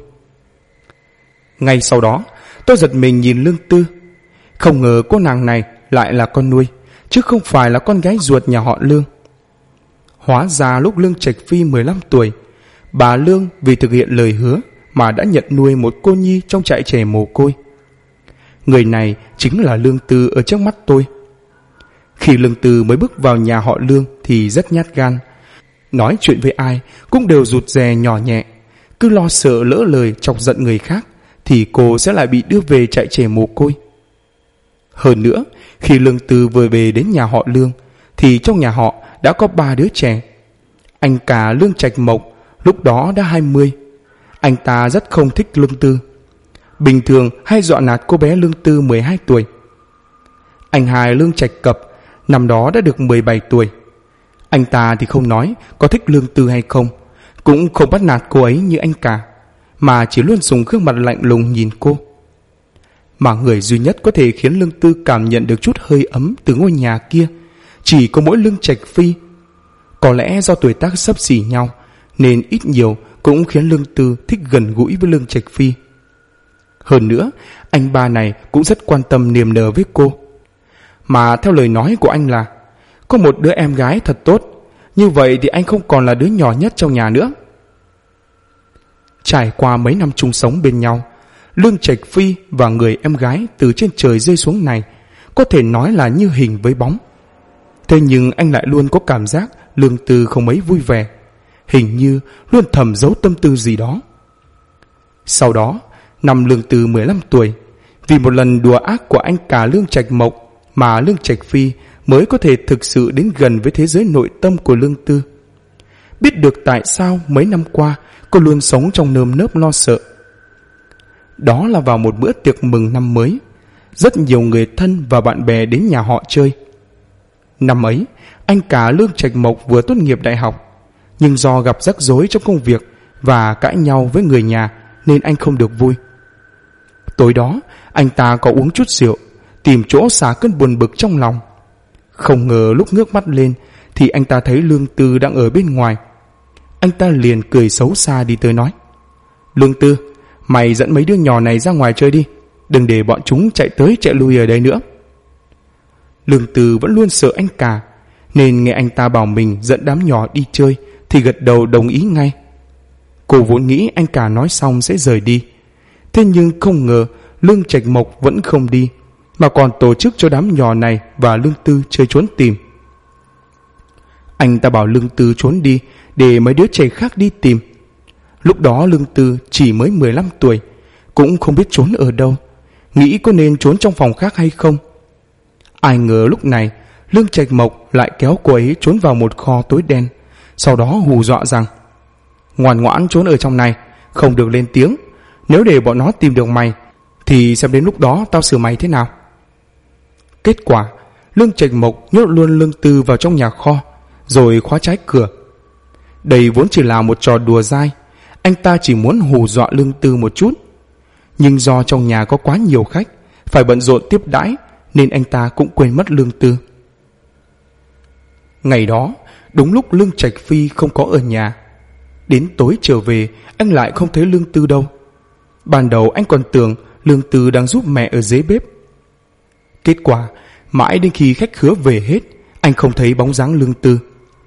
Ngay sau đó tôi giật mình nhìn Lương Tư. Không ngờ cô nàng này lại là con nuôi, chứ không phải là con gái ruột nhà họ Lương. Hóa ra lúc Lương Trạch Phi 15 tuổi, bà Lương vì thực hiện lời hứa mà đã nhận nuôi một cô nhi trong trại trẻ mồ côi. Người này chính là Lương Tư ở trước mắt tôi. Khi Lương Tư mới bước vào nhà họ Lương thì rất nhát gan, nói chuyện với ai cũng đều rụt rè nhỏ nhẹ, cứ lo sợ lỡ lời chọc giận người khác thì cô sẽ lại bị đưa về trại trẻ mồ côi. Hơn nữa, khi Lương Tư vừa về đến nhà họ Lương thì trong nhà họ đã có 3 đứa trẻ. Anh cả Lương Trạch Mộc lúc đó đã 20. Anh ta rất không thích Lương Tư, bình thường hay dọa nạt cô bé Lương Tư 12 tuổi. Anh hai Lương Trạch Cập năm đó đã được 17 tuổi. Anh ta thì không nói có thích Lương Tư hay không, cũng không bắt nạt cô ấy như anh cả, mà chỉ luôn dùng gương mặt lạnh lùng nhìn cô. Mà người duy nhất có thể khiến Lương Tư cảm nhận được chút hơi ấm từ ngôi nhà kia chỉ có mỗi Lương Trạch Phi. Có lẽ do tuổi tác xấp xỉ nhau nên ít nhiều cũng khiến Lương Tư thích gần gũi với Lương Trạch Phi. Hơn nữa, anh ba này cũng rất quan tâm niềm nở với cô. Mà theo lời nói của anh là có một đứa em gái thật tốt, như vậy thì anh không còn là đứa nhỏ nhất trong nhà nữa. Trải qua mấy năm chung sống bên nhau, Lương Trạch Phi và người em gái từ trên trời rơi xuống này có thể nói là như hình với bóng. Thế nhưng anh lại luôn có cảm giác Lương Tư không mấy vui vẻ, hình như luôn thầm giấu tâm tư gì đó. Sau đó, năm Lương Tư 15 tuổi, Vì một lần đùa ác của anh cả Lương Trạch Mộc mà Lương Trạch Phi mới có thể thực sự đến gần với thế giới nội tâm của Lương Tư. Biết được tại sao mấy năm qua cô luôn sống trong nơm nớp lo sợ. Đó là vào một bữa tiệc mừng năm mới, rất nhiều người thân và bạn bè đến nhà họ chơi. Năm ấy, anh cả Lương Trạch Mộc vừa tốt nghiệp đại học, nhưng do gặp rắc rối trong công việc và cãi nhau với người nhà nên anh không được vui. Tối đó, anh ta có uống chút rượu, tìm chỗ xả cơn buồn bực trong lòng. Không ngờ lúc ngước mắt lên thì anh ta thấy Lương Tư đang ở bên ngoài. Anh ta liền cười xấu xa đi tới nói: Lương Tư, mày dẫn mấy đứa nhỏ này ra ngoài chơi đi, đừng để bọn chúng chạy tới chạy lui ở đây nữa. Lương Tư vẫn luôn sợ anh cả, nên nghe anh ta bảo mình dẫn đám nhỏ đi chơi thì gật đầu đồng ý ngay. Cô vốn nghĩ anh cả nói xong sẽ rời đi, thế nhưng không ngờ Lương Trạch Mộc vẫn không đi, mà còn tổ chức cho đám nhỏ này và Lương Tư chơi trốn tìm. Anh ta bảo Lương Tư trốn đi để mấy đứa trẻ khác đi tìm. Lúc đó Lương Tư chỉ mới 15 tuổi, cũng không biết trốn ở đâu, nghĩ có nên trốn trong phòng khác hay không. Ai ngờ lúc này Lương Trạch Mộc lại kéo cô ấy trốn vào một kho tối đen, sau đó hù dọa rằng: Ngoan ngoãn trốn ở trong này, không được lên tiếng. Nếu để bọn nó tìm được mày thì xem đến lúc đó tao xử mày thế nào. Kết quả, Lương Trạch Mộc nhốt luôn Lương Tư vào trong nhà kho, rồi khóa trái cửa. Đây vốn chỉ là một trò đùa dai, anh ta chỉ muốn hù dọa Lương Tư một chút. Nhưng do trong nhà có quá nhiều khách, phải bận rộn tiếp đãi, nên anh ta cũng quên mất Lương Tư. Ngày đó, đúng lúc Lương Trạch Phi không có ở nhà. Đến tối trở về, anh lại không thấy Lương Tư đâu. Ban đầu anh còn tưởng Lương Tư đang giúp mẹ ở dưới bếp. Kết quả, mãi đến khi khách khứa về hết, anh không thấy bóng dáng Lương Tư.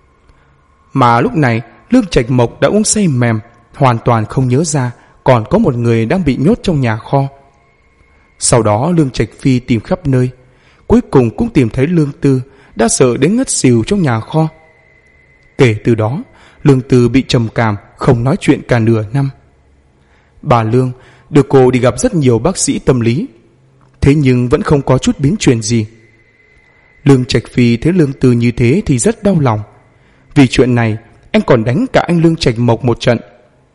Mà lúc này, Lương Trạch Mộc đã uống say mềm, hoàn toàn không nhớ ra còn có một người đang bị nhốt trong nhà kho. Sau đó Lương Trạch Phi tìm khắp nơi, cuối cùng cũng tìm thấy Lương Tư đã sợ đến ngất xỉu trong nhà kho. Kể từ đó, Lương Tư bị trầm cảm, không nói chuyện cả nửa năm. Bà Lương đưa cô đi gặp rất nhiều bác sĩ tâm lý, thế nhưng vẫn không có chút biến chuyển gì. Lương Trạch Phi thấy Lương Tư như thế thì rất đau lòng. Vì chuyện này, anh còn đánh cả anh Lương Trạch Mộc một trận.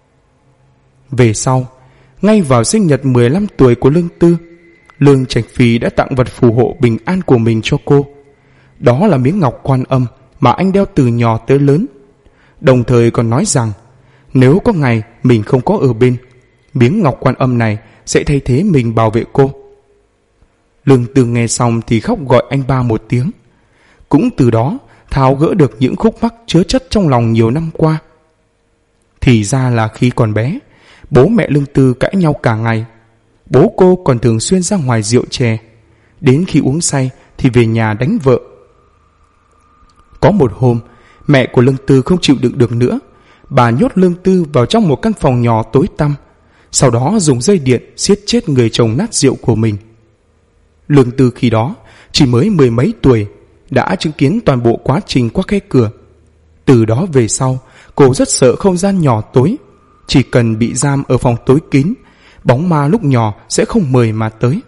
Về sau, ngay vào sinh nhật 15 tuổi của Lương Tư, Lương Trạch Phi đã tặng vật phù hộ bình an của mình cho cô. Đó là miếng ngọc Quan Âm mà anh đeo từ nhỏ tới lớn. Đồng thời còn nói rằng nếu có ngày mình không có ở bên, miếng ngọc Quan Âm này sẽ thay thế mình bảo vệ cô. Lương Tư nghe xong thì khóc gọi anh ba một tiếng. Cũng từ đó tháo gỡ được những khúc mắc chứa chất trong lòng nhiều năm qua. Thì ra là khi còn bé, bố mẹ Lương Tư cãi nhau cả ngày. Bố cô còn thường xuyên ra ngoài rượu chè, đến khi uống say thì về nhà đánh vợ. Có một hôm, mẹ của Lương Tư không chịu đựng được nữa, bà nhốt Lương Tư vào trong một căn phòng nhỏ tối tăm, sau đó dùng dây điện siết chết người chồng nát rượu của mình. Lương Tư khi đó chỉ mới 10 mấy tuổi, đã chứng kiến toàn bộ quá trình qua khe cửa. Từ đó về sau, cô rất sợ không gian nhỏ tối. Chỉ cần bị giam ở phòng tối kín, bóng ma lúc nhỏ sẽ không mời mà tới.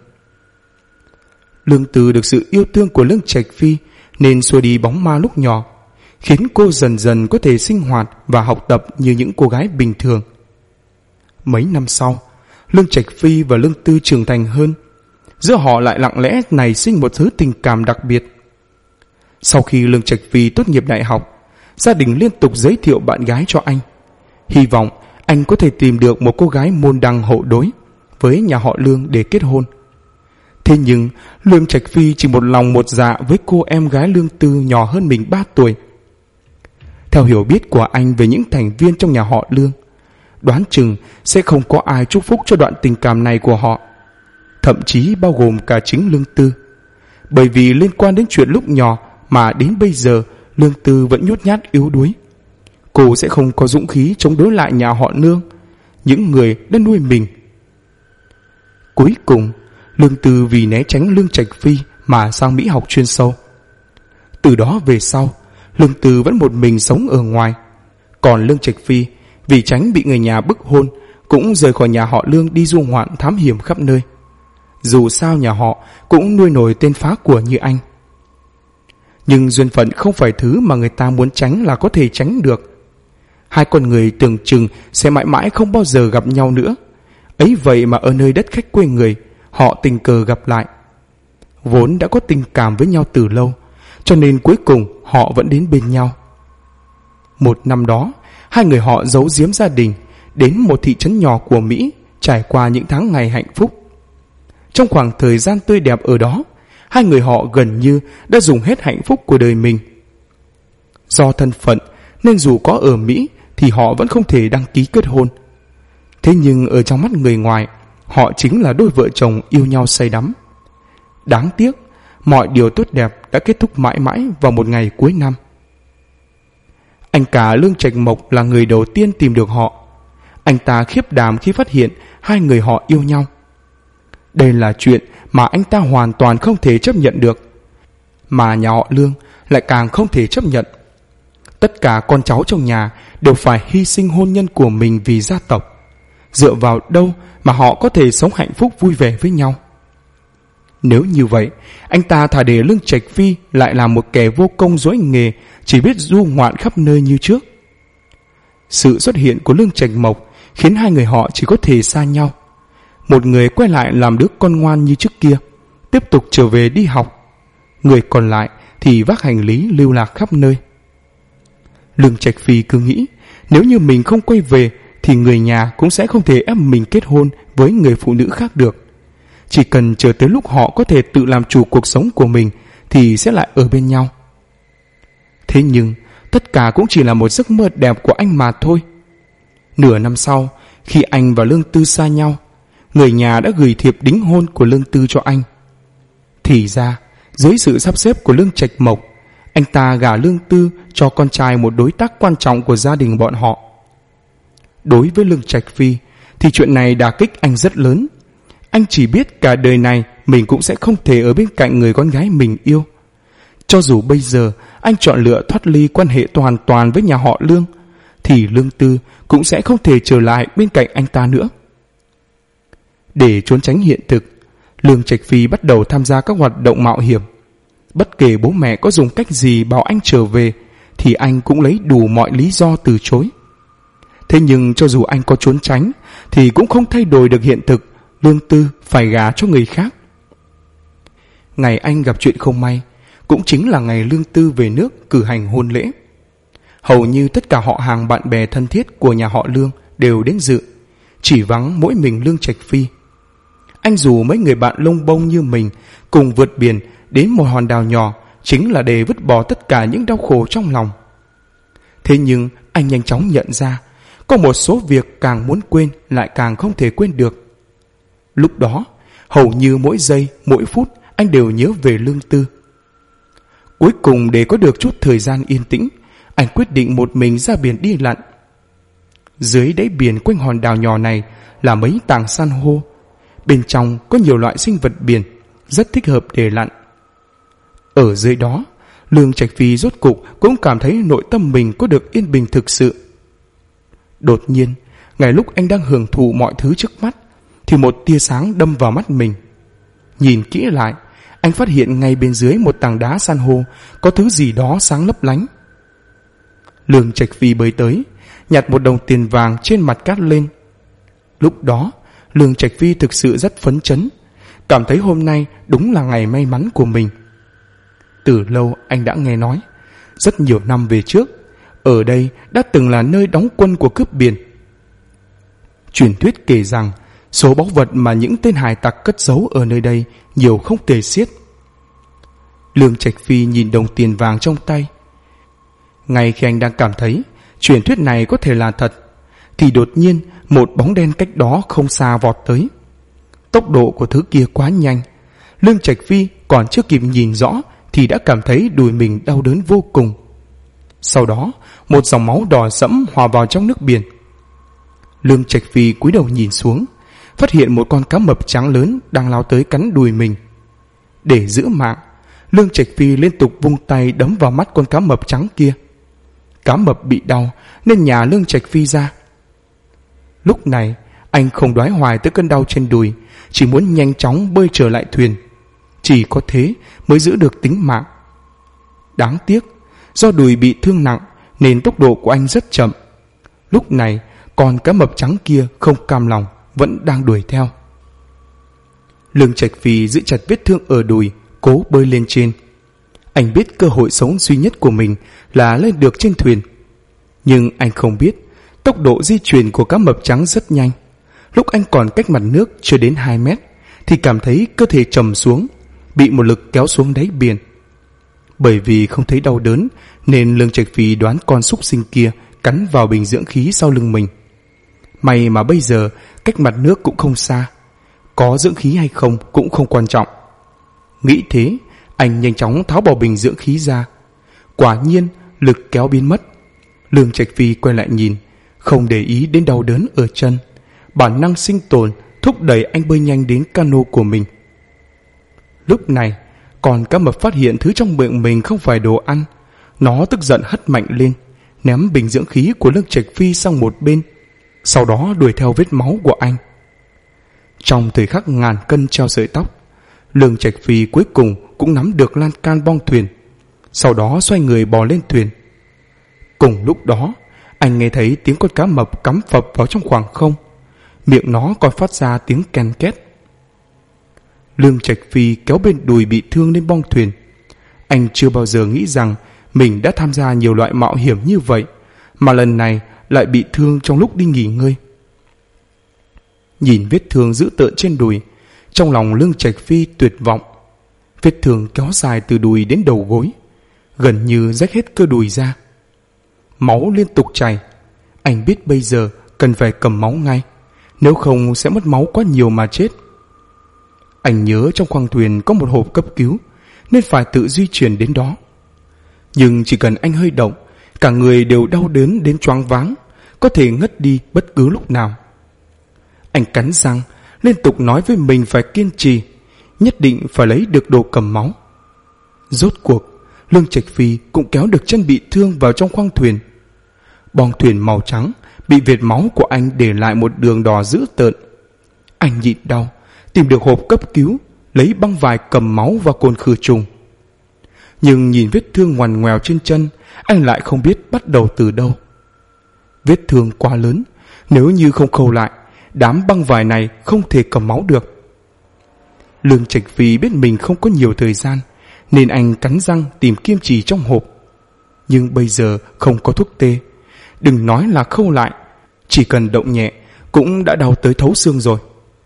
Lương Tư được sự yêu thương của Lương Trạch Phi nên xua đi bóng ma lúc nhỏ, khiến cô dần dần có thể sinh hoạt và học tập như những cô gái bình thường. Mấy năm sau, Lương Trạch Phi và Lương Tư trưởng thành hơn. Giữa họ lại lặng lẽ nảy sinh một thứ tình cảm đặc biệt. Sau khi Lương Trạch Phi tốt nghiệp đại học, gia đình liên tục giới thiệu bạn gái cho anh, hy vọng anh có thể tìm được một cô gái môn đăng hộ đối với nhà họ Lương để kết hôn. Thế nhưng Lương Trạch Phi chỉ một lòng một dạ với cô em gái Lương Tư nhỏ hơn mình 3 tuổi. Theo hiểu biết của anh về những thành viên trong nhà họ Lương, đoán chừng sẽ không có ai chúc phúc cho đoạn tình cảm này của họ, thậm chí bao gồm cả chính Lương Tư. Bởi vì liên quan đến chuyện lúc nhỏ mà đến bây giờ Lương Tư vẫn nhút nhát yếu đuối. Cô sẽ không có dũng khí chống đối lại nhà họ Lương, những người đã nuôi mình. Cuối cùng, Lương Tư vì né tránh Lương Trạch Phi mà sang Mỹ học chuyên sâu. Từ đó về sau, Lương Tư vẫn một mình sống ở ngoài. Còn Lương Trạch Phi vì tránh bị người nhà bức hôn cũng rời khỏi nhà họ Lương đi du ngoạn thám hiểm khắp nơi. Dù sao nhà họ cũng nuôi nổi tên phá của như anh. Nhưng duyên phận không phải thứ mà người ta muốn tránh là có thể tránh được. Hai con người tưởng chừng sẽ mãi mãi không bao giờ gặp nhau nữa. Ấy vậy mà ở nơi đất khách quê người, họ tình cờ gặp lại. Vốn đã có tình cảm với nhau từ lâu, cho nên cuối cùng họ vẫn đến bên nhau. Một năm đó, hai người họ giấu giếm gia đình, đến một thị trấn nhỏ của Mỹ, trải qua những tháng ngày hạnh phúc. Trong khoảng thời gian tươi đẹp ở đó, hai người họ gần như đã dùng hết hạnh phúc của đời mình. Do thân phận nên dù có ở Mỹ thì họ vẫn không thể đăng ký kết hôn. Thế nhưng ở trong mắt người ngoài, họ chính là đôi vợ chồng yêu nhau say đắm. Đáng tiếc, mọi điều tốt đẹp đã kết thúc mãi mãi vào một ngày cuối năm. Anh cả Lương Trạch Mộc là người đầu tiên tìm được họ. Anh ta khiếp đảm khi phát hiện hai người họ yêu nhau. Đây là chuyện mà anh ta hoàn toàn không thể chấp nhận được, mà nhà họ Lương lại càng không thể chấp nhận. Tất cả con cháu trong nhà đều phải hy sinh hôn nhân của mình vì gia tộc. Dựa vào đâu mà họ có thể sống hạnh phúc vui vẻ với nhau? Nếu như vậy, anh ta thà để Lương Trạch Phi lại là một kẻ vô công dối nghề, chỉ biết du ngoạn khắp nơi như trước. Sự xuất hiện của Lương Trạch Mộc khiến hai người họ chỉ có thể xa nhau. Một người quay lại làm đứa con ngoan như trước kia, tiếp tục trở về đi học. Người còn lại thì vác hành lý lưu lạc khắp nơi. Lương Trạch Phi cứ nghĩ nếu như mình không quay về thì người nhà cũng sẽ không thể ép mình kết hôn với người phụ nữ khác được. Chỉ cần chờ tới lúc họ có thể tự làm chủ cuộc sống của mình thì sẽ lại ở bên nhau. Thế nhưng tất cả cũng chỉ là một giấc mơ đẹp của anh mà thôi. Nửa năm sau, khi anh và Lương Tư xa nhau, người nhà đã gửi thiệp đính hôn của Lương Tư cho anh. Thì ra, dưới sự sắp xếp của Lương Trạch Mộc, anh ta gả Lương Tư cho con trai một đối tác quan trọng của gia đình bọn họ. Đối với Lương Trạch Phi thì chuyện này đả kích anh rất lớn. Anh chỉ biết cả đời này mình cũng sẽ không thể ở bên cạnh người con gái mình yêu. Cho dù bây giờ anh chọn lựa thoát ly quan hệ hoàn toàn với nhà họ Lương, thì Lương Tư cũng sẽ không thể trở lại bên cạnh anh ta nữa. Để trốn tránh hiện thực, Lương Trạch Phi bắt đầu tham gia các hoạt động mạo hiểm. Bất kể bố mẹ có dùng cách gì bảo anh trở về, thì anh cũng lấy đủ mọi lý do từ chối. Thế nhưng cho dù anh có trốn tránh, thì cũng không thay đổi được hiện thực Lương Tư phải gả cho người khác. Ngày anh gặp chuyện không may cũng chính là ngày Lương Tư về nước cử hành hôn lễ. Hầu như tất cả họ hàng bạn bè thân thiết của nhà họ Lương đều đến dự, chỉ vắng mỗi mình Lương Trạch Phi. Anh rủ mấy người bạn lông bông như mình cùng vượt biển đến một hòn đảo nhỏ, chính là để vứt bỏ tất cả những đau khổ trong lòng. Thế nhưng anh nhanh chóng nhận ra có một số việc càng muốn quên lại càng không thể quên được. Lúc đó, hầu như mỗi giây, mỗi phút anh đều nhớ về Lương Tư. Cuối cùng để có được chút thời gian yên tĩnh, anh quyết định một mình ra biển đi lặn. Dưới đáy biển quanh hòn đảo nhỏ này là mấy tảng san hô. Bên trong có nhiều loại sinh vật biển, rất thích hợp để lặn. Ở dưới đó, Lương Trạch Phi rốt cục cũng cảm thấy nội tâm mình có được yên bình thực sự. Đột nhiên, ngay lúc anh đang hưởng thụ mọi thứ trước mắt, thì một tia sáng đâm vào mắt mình. Nhìn kỹ lại, anh phát hiện ngay bên dưới một tảng đá san hô có thứ gì đó sáng lấp lánh. Lương Trạch Phi bơi tới, nhặt một đồng tiền vàng trên mặt cát lên. Lúc đó, Lương Trạch Phi thực sự rất phấn chấn, cảm thấy hôm nay đúng là ngày may mắn của mình. Từ lâu anh đã nghe nói, rất nhiều năm về trước, ở đây đã từng là nơi đóng quân của cướp biển. Truyền thuyết kể rằng số báu vật mà những tên hải tặc cất giấu ở nơi đây nhiều không kể xiết. Lương Trạch Phi nhìn đồng tiền vàng trong tay. Ngay khi anh đang cảm thấy truyền thuyết này có thể là thật, thì đột nhiên một bóng đen cách đó không xa vọt tới. Tốc độ của thứ kia quá nhanh, Lương Trạch Phi còn chưa kịp nhìn rõ thì đã cảm thấy đùi mình đau đớn vô cùng. Sau đó, một dòng máu đỏ sẫm hòa vào trong nước biển. Lương Trạch Phi cúi đầu nhìn xuống, phát hiện một con cá mập trắng lớn đang lao tới cắn đùi mình. Để giữ mạng, Lương Trạch Phi liên tục vung tay đấm vào mắt con cá mập trắng kia. Cá mập bị đau nên nhả Lương Trạch Phi ra. Lúc này, Anh không đoái hoài tới cơn đau trên đùi, chỉ muốn nhanh chóng bơi trở lại thuyền. Chỉ có thế mới giữ được tính mạng. Đáng tiếc, do đùi bị thương nặng nên tốc độ của anh rất chậm. Lúc này con cá mập trắng kia không cam lòng, vẫn đang đuổi theo. Lương Trạch Phi giữ chặt vết thương ở đùi, cố bơi lên trên. Anh biết cơ hội sống duy nhất của mình là lên được trên thuyền. Nhưng anh không biết tốc độ di chuyển của cá mập trắng rất nhanh. Lúc anh còn cách mặt nước chưa đến 2 mét thì cảm thấy cơ thể trầm xuống, bị một lực kéo xuống đáy biển. Bởi vì không thấy đau đớn nên Lương Trạch Phi đoán con súc sinh kia cắn vào bình dưỡng khí sau lưng mình. May mà bây giờ cách mặt nước cũng không xa, có dưỡng khí hay không cũng không quan trọng. Nghĩ thế, anh nhanh chóng tháo bỏ bình dưỡng khí ra. Quả nhiên lực kéo biến mất. Lương Trạch Phi quay lại nhìn, không để ý đến đau đớn ở chân. Bản năng sinh tồn thúc đẩy anh bơi nhanh đến cano của mình. Lúc này con cá mập phát hiện thứ trong miệng mình không phải đồ ăn. Nó tức giận hất mạnh lên, ném bình dưỡng khí của Lương Trạch Phi sang một bên, sau đó đuổi theo vết máu của anh. Trong thời khắc ngàn cân treo sợi tóc, Lương Trạch Phi cuối cùng cũng nắm được lan can bong thuyền, sau đó xoay người bò lên thuyền. Cùng lúc đó, anh nghe thấy tiếng con cá mập cắm phập vào trong khoảng không, miệng nó còn phát ra tiếng ken két. Lương Trạch Phi kéo bên đùi bị thương lên bong thuyền. Anh chưa bao giờ nghĩ rằng mình đã tham gia nhiều loại mạo hiểm như vậy, mà lần này lại bị thương trong lúc đi nghỉ ngơi. Nhìn vết thương dữ tợn trên đùi, trong lòng Lương Trạch Phi tuyệt vọng. Vết thương kéo dài từ đùi đến đầu gối, gần như rách hết cơ đùi ra. Máu liên tục chảy. Anh biết bây giờ cần phải cầm máu ngay, nếu không sẽ mất máu quá nhiều mà chết. Anh nhớ trong khoang thuyền có một hộp cấp cứu, nên phải tự di chuyển đến đó. Nhưng chỉ cần anh hơi động, cả người đều đau đớn đến choáng váng, có thể ngất đi bất cứ lúc nào. Anh cắn răng, liên tục nói với mình phải kiên trì, nhất định phải lấy được đồ cầm máu. Rốt cuộc, Lương Trạch Phi cũng kéo được chân bị thương vào trong khoang thuyền. Bong thuyền màu trắng bị vệt máu của anh để lại một đường đỏ dữ tợn. Anh nhịn đau, tìm được hộp cấp cứu, lấy băng vải cầm máu và cồn khử trùng. Nhưng nhìn vết thương ngoằn ngoèo trên chân, anh lại không biết bắt đầu từ đâu. Vết thương quá lớn, nếu như không khâu lại, đám băng vải này không thể cầm máu được. Lương Trạch Phi biết mình không có nhiều thời gian, nên anh cắn răng tìm kim chỉ trong hộp. Nhưng bây giờ không có thuốc tê, đừng nói là khâu lại, chỉ cần động nhẹ cũng đã đau tới thấu xương rồi.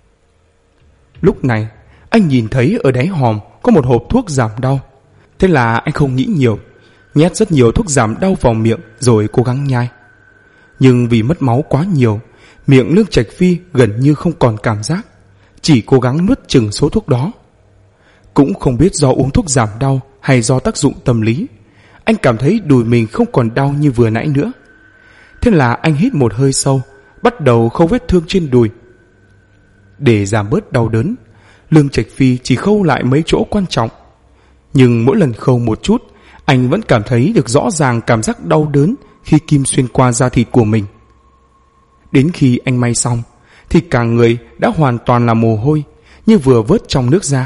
Lúc này anh nhìn thấy ở đáy hòm có một hộp thuốc giảm đau. Thế là anh không nghĩ nhiều, nhét rất nhiều thuốc giảm đau vào miệng rồi cố gắng nhai. Nhưng vì mất máu quá nhiều, miệng Lương Trạch Phi gần như không còn cảm giác, chỉ cố gắng nuốt chừng số thuốc đó. Cũng không biết do uống thuốc giảm đau hay do tác dụng tâm lý, anh cảm thấy đùi mình không còn đau như vừa nãy nữa. Thế là anh hít một hơi sâu, bắt đầu khâu vết thương trên đùi. Để giảm bớt đau đớn, Lương Trạch Phi chỉ khâu lại mấy chỗ quan trọng. Nhưng mỗi lần khâu một chút, anh vẫn cảm thấy được rõ ràng cảm giác đau đớn khi kim xuyên qua da thịt của mình. Đến khi anh may xong, thì cả người đã hoàn toàn là mồ hôi, như vừa vớt trong nước ra.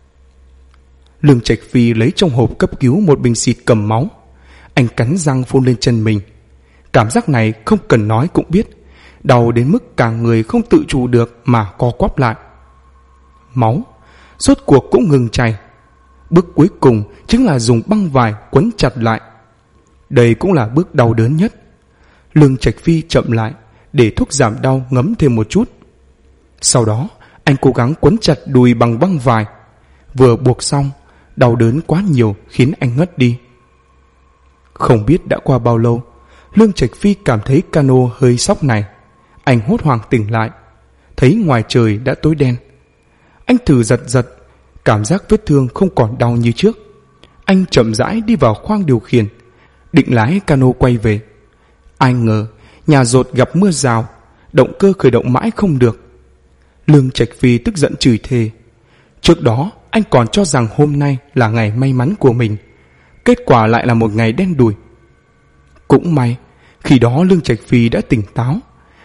Lương Trạch Phi lấy trong hộp cấp cứu một bình xịt cầm máu. Anh cắn răng phun lên chân mình. Cảm giác này không cần nói cũng biết, đau đến mức cả người không tự chủ được mà co quắp lại. Máu rốt cuộc cũng ngừng chảy. Bước cuối cùng chính là dùng băng vải quấn chặt lại. Đây cũng là bước đau đớn nhất. Lương Trạch Phi chậm lại để thuốc giảm đau ngấm thêm một chút. Sau đó anh cố gắng quấn chặt đùi bằng băng vải. Vừa buộc xong, đau đớn quá nhiều khiến anh ngất đi. Không biết đã qua bao lâu, Lương Trạch Phi cảm thấy cano hơi sóc này. Anh hốt hoảng tỉnh lại, thấy ngoài trời đã tối đen. Anh thử giật giật, cảm giác vết thương không còn đau như trước. Anh chậm rãi đi vào khoang điều khiển, định lái cano quay về. Ai ngờ nhà dột gặp mưa rào, động cơ khởi động mãi không được. Lương Trạch Phi tức giận chửi thề. Trước đó anh còn cho rằng hôm nay là ngày may mắn của mình, kết quả lại là một ngày đen đủi. Cũng may khi đó Lương Trạch Phi đã tỉnh táo.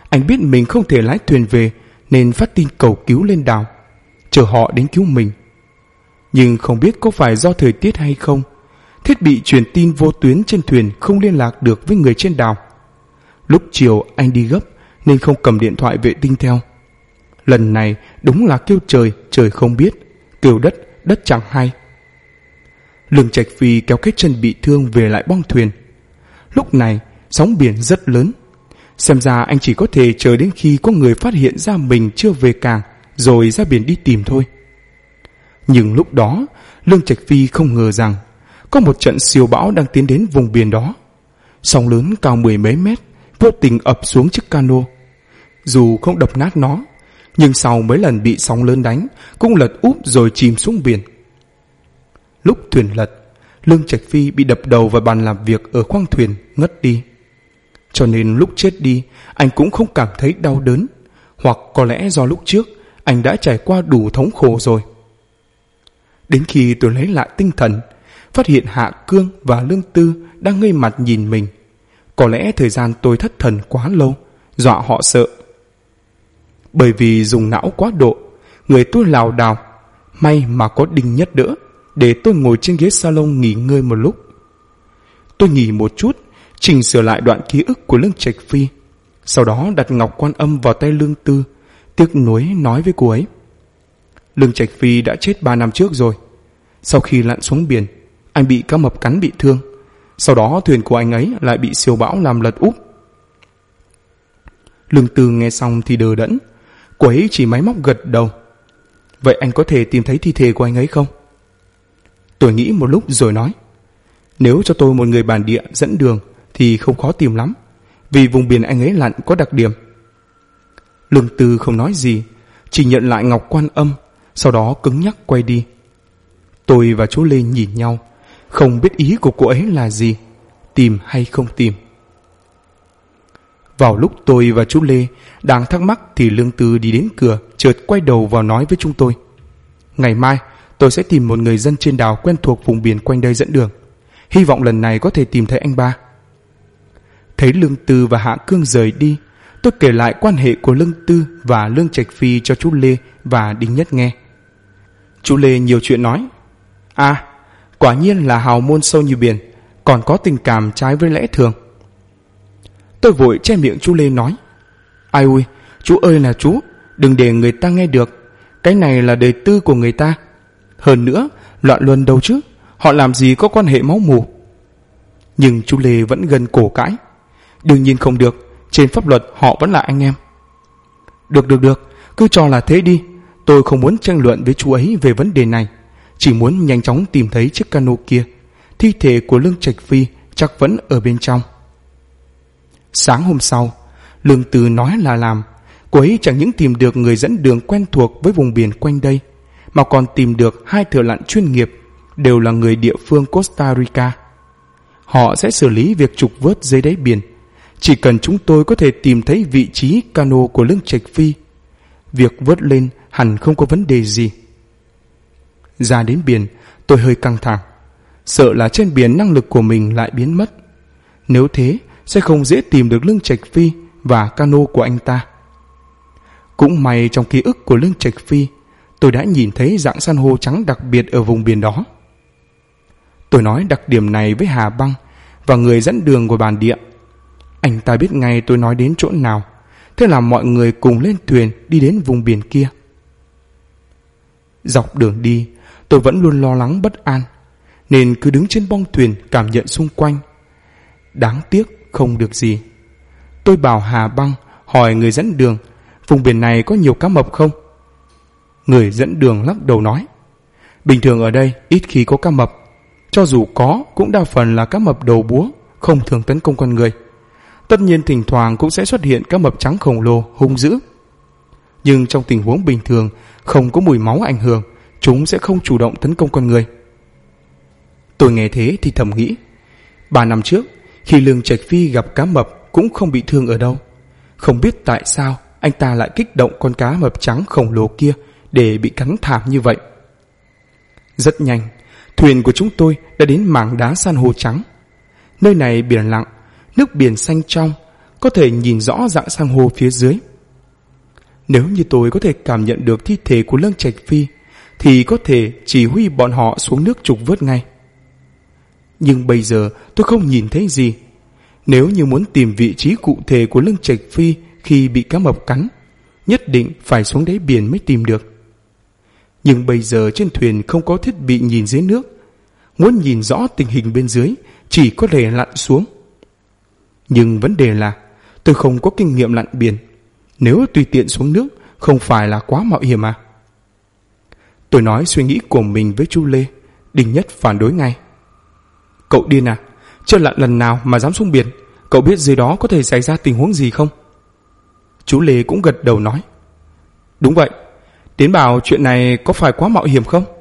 Anh biết mình không thể lái thuyền về nên phát tin cầu cứu lên đảo, chờ họ đến cứu mình. Nhưng không biết có phải do thời tiết hay không, thiết bị truyền tin vô tuyến trên thuyền không liên lạc được với người trên đảo. Lúc chiều anh đi gấp nên không cầm điện thoại vệ tinh theo. Lần này đúng là kêu trời, trời không biết, kêu đất, đất chẳng hay. Lương Trạch Phi kéo cái chân bị thương về lại bong thuyền. Lúc này sóng biển rất lớn. Xem ra anh chỉ có thể chờ đến khi có người phát hiện ra mình chưa về cảng rồi ra biển đi tìm thôi. Nhưng lúc đó Lương Trạch Phi không ngờ rằng có một trận siêu bão đang tiến đến vùng biển đó. Sóng lớn cao 10 mấy mét vô tình ập xuống chiếc cano. Dù không đập nát nó, nhưng sau mấy lần bị sóng lớn đánh cũng lật úp rồi chìm xuống biển. Lúc thuyền lật, Lương Trạch Phi bị đập đầu vào bàn làm việc ở khoang thuyền, ngất đi. Cho nên lúc chết đi anh cũng không cảm thấy đau đớn, hoặc có lẽ do lúc trước anh đã trải qua đủ thống khổ rồi. Đến khi tôi lấy lại tinh thần, phát hiện Hạ Cương và Lương Tư đang ngây mặt nhìn mình. Có lẽ thời gian tôi thất thần quá lâu, dọa họ sợ. Bởi vì dùng não quá độ, người tôi lảo đảo. May mà có Đinh Nhất đỡ, để tôi ngồi trên ghế salon nghỉ ngơi một lúc. Tôi nghỉ một chút, chỉnh sửa lại đoạn ký ức của Lương Trạch Phi, sau đó đặt ngọc quan âm vào tay Lương Tư, tiếc nuối nói với cô ấy: Lương Trạch Phi đã chết 3 năm trước rồi. Sau khi lặn xuống biển, anh bị cá mập cắn bị thương. Sau đó thuyền của anh ấy lại bị siêu bão làm lật úp. Lương Tư nghe xong thì đờ đẫn. Cô ấy chỉ máy móc gật đầu. Vậy anh có thể tìm thấy thi thể của anh ấy không? Tôi nghĩ một lúc rồi nói: Nếu cho tôi một người bản địa dẫn đường thì không khó tìm lắm, vì vùng biển anh ấy lặn có đặc điểm. Lương Tư không nói gì, chỉ nhận lại ngọc quan âm, sau đó cứng nhắc quay đi. Tôi và chú Lê nhìn nhau, không biết ý của cô ấy là gì, tìm hay không tìm. Vào lúc tôi và chú Lê đang thắc mắc thì Lương Tư đi đến cửa, chợt quay đầu vào nói với chúng tôi: Ngày mai tôi sẽ tìm một người dân trên đảo quen thuộc vùng biển quanh đây dẫn đường. Hy vọng lần này có thể tìm thấy anh ba. Thấy Lương Tư và Hạ Cương rời đi, tôi kể lại quan hệ của Lương Tư và Lương Trạch Phi cho chú Lê và Đinh Nhất nghe. Chú Lê nhiều chuyện nói: À, quả nhiên là hào môn sâu như biển, còn có tình cảm trái với lẽ thường. Tôi vội che miệng chú Lê nói: Ai ui, chú ơi là chú, đừng để người ta nghe được. Cái này là đời tư của người ta. Hơn nữa, loạn luân đâu chứ, họ làm gì có quan hệ máu mủ. Nhưng chú Lê vẫn gần cổ cãi: Đương nhiên không được, trên pháp luật họ vẫn là anh em. Được, cứ cho là thế đi. Tôi không muốn tranh luận với chú ấy về vấn đề này, chỉ muốn nhanh chóng tìm thấy chiếc cano kia. Thi thể của Lương Trạch Phi chắc vẫn ở bên trong. Sáng hôm sau, Lương Tư nói là làm. Cô ấy chẳng những tìm được người dẫn đường quen thuộc với vùng biển quanh đây, mà còn tìm được 2 thợ lặn chuyên nghiệp, đều là người địa phương Costa Rica. Họ sẽ xử lý việc trục vớt dưới đáy biển. Chỉ cần chúng tôi có thể tìm thấy vị trí cano của Lương Trạch Phi, việc vớt lên hẳn không có vấn đề gì. Ra đến biển, tôi hơi căng thẳng, sợ là trên biển năng lực của mình lại biến mất. Nếu thế, sẽ không dễ tìm được Lương Trạch Phi và cano của anh ta. Cũng may trong ký ức của Lương Trạch Phi, tôi đã nhìn thấy dạng san hô trắng đặc biệt ở vùng biển đó. Tôi nói đặc điểm này với Hà Băng và người dẫn đường của bản địa. Anh ta biết ngay tôi nói đến chỗ nào, thế là mọi người cùng lên thuyền đi đến vùng biển kia. Dọc đường đi, tôi vẫn luôn lo lắng bất an, nên cứ đứng trên bong thuyền cảm nhận xung quanh. Đáng tiếc không được gì. Tôi bảo Hà Băng hỏi người dẫn đường, vùng biển này có nhiều cá mập không? Người dẫn đường lắc đầu nói: Bình thường ở đây ít khi có cá mập, cho dù có cũng đa phần là cá mập đầu búa, không thường tấn công con người. Tất nhiên thỉnh thoảng cũng sẽ xuất hiện cá mập trắng khổng lồ hung dữ, nhưng trong tình huống bình thường không có mùi máu ảnh hưởng, chúng sẽ không chủ động tấn công con người. Tôi nghe thế thì thầm nghĩ, 3 năm trước khi Lương Trạch Phi gặp cá mập cũng không bị thương ở đâu. Không biết tại sao anh ta lại kích động con cá mập trắng khổng lồ kia để bị cắn thảm như vậy. Rất nhanh, thuyền của chúng tôi đã đến mảng đá san hô trắng. Nơi này biển lặng, nước biển xanh trong, có thể nhìn rõ dạng san hô phía dưới. Nếu như tôi có thể cảm nhận được thi thể của Lương Trạch Phi thì có thể chỉ huy bọn họ xuống nước trục vớt ngay. Nhưng bây giờ tôi không nhìn thấy gì. Nếu như muốn tìm vị trí cụ thể của Lương Trạch Phi khi bị cá mập cắn, nhất định phải xuống đáy biển mới tìm được. Nhưng bây giờ trên thuyền không có thiết bị nhìn dưới nước. Muốn nhìn rõ tình hình bên dưới chỉ có thể lặn xuống. Nhưng vấn đề là tôi không có kinh nghiệm lặn biển. Nếu tùy tiện xuống nước không phải là quá mạo hiểm à? Tôi nói suy nghĩ của mình với chú Lê. Đinh Nhất phản đối ngay. Cậu điên à? Chưa lặn lần nào mà dám xuống biển. Cậu biết dưới đó có thể xảy ra tình huống gì không? Chú Lê cũng gật đầu nói. Đúng vậy. Tiến bảo chuyện này có phải quá mạo hiểm không?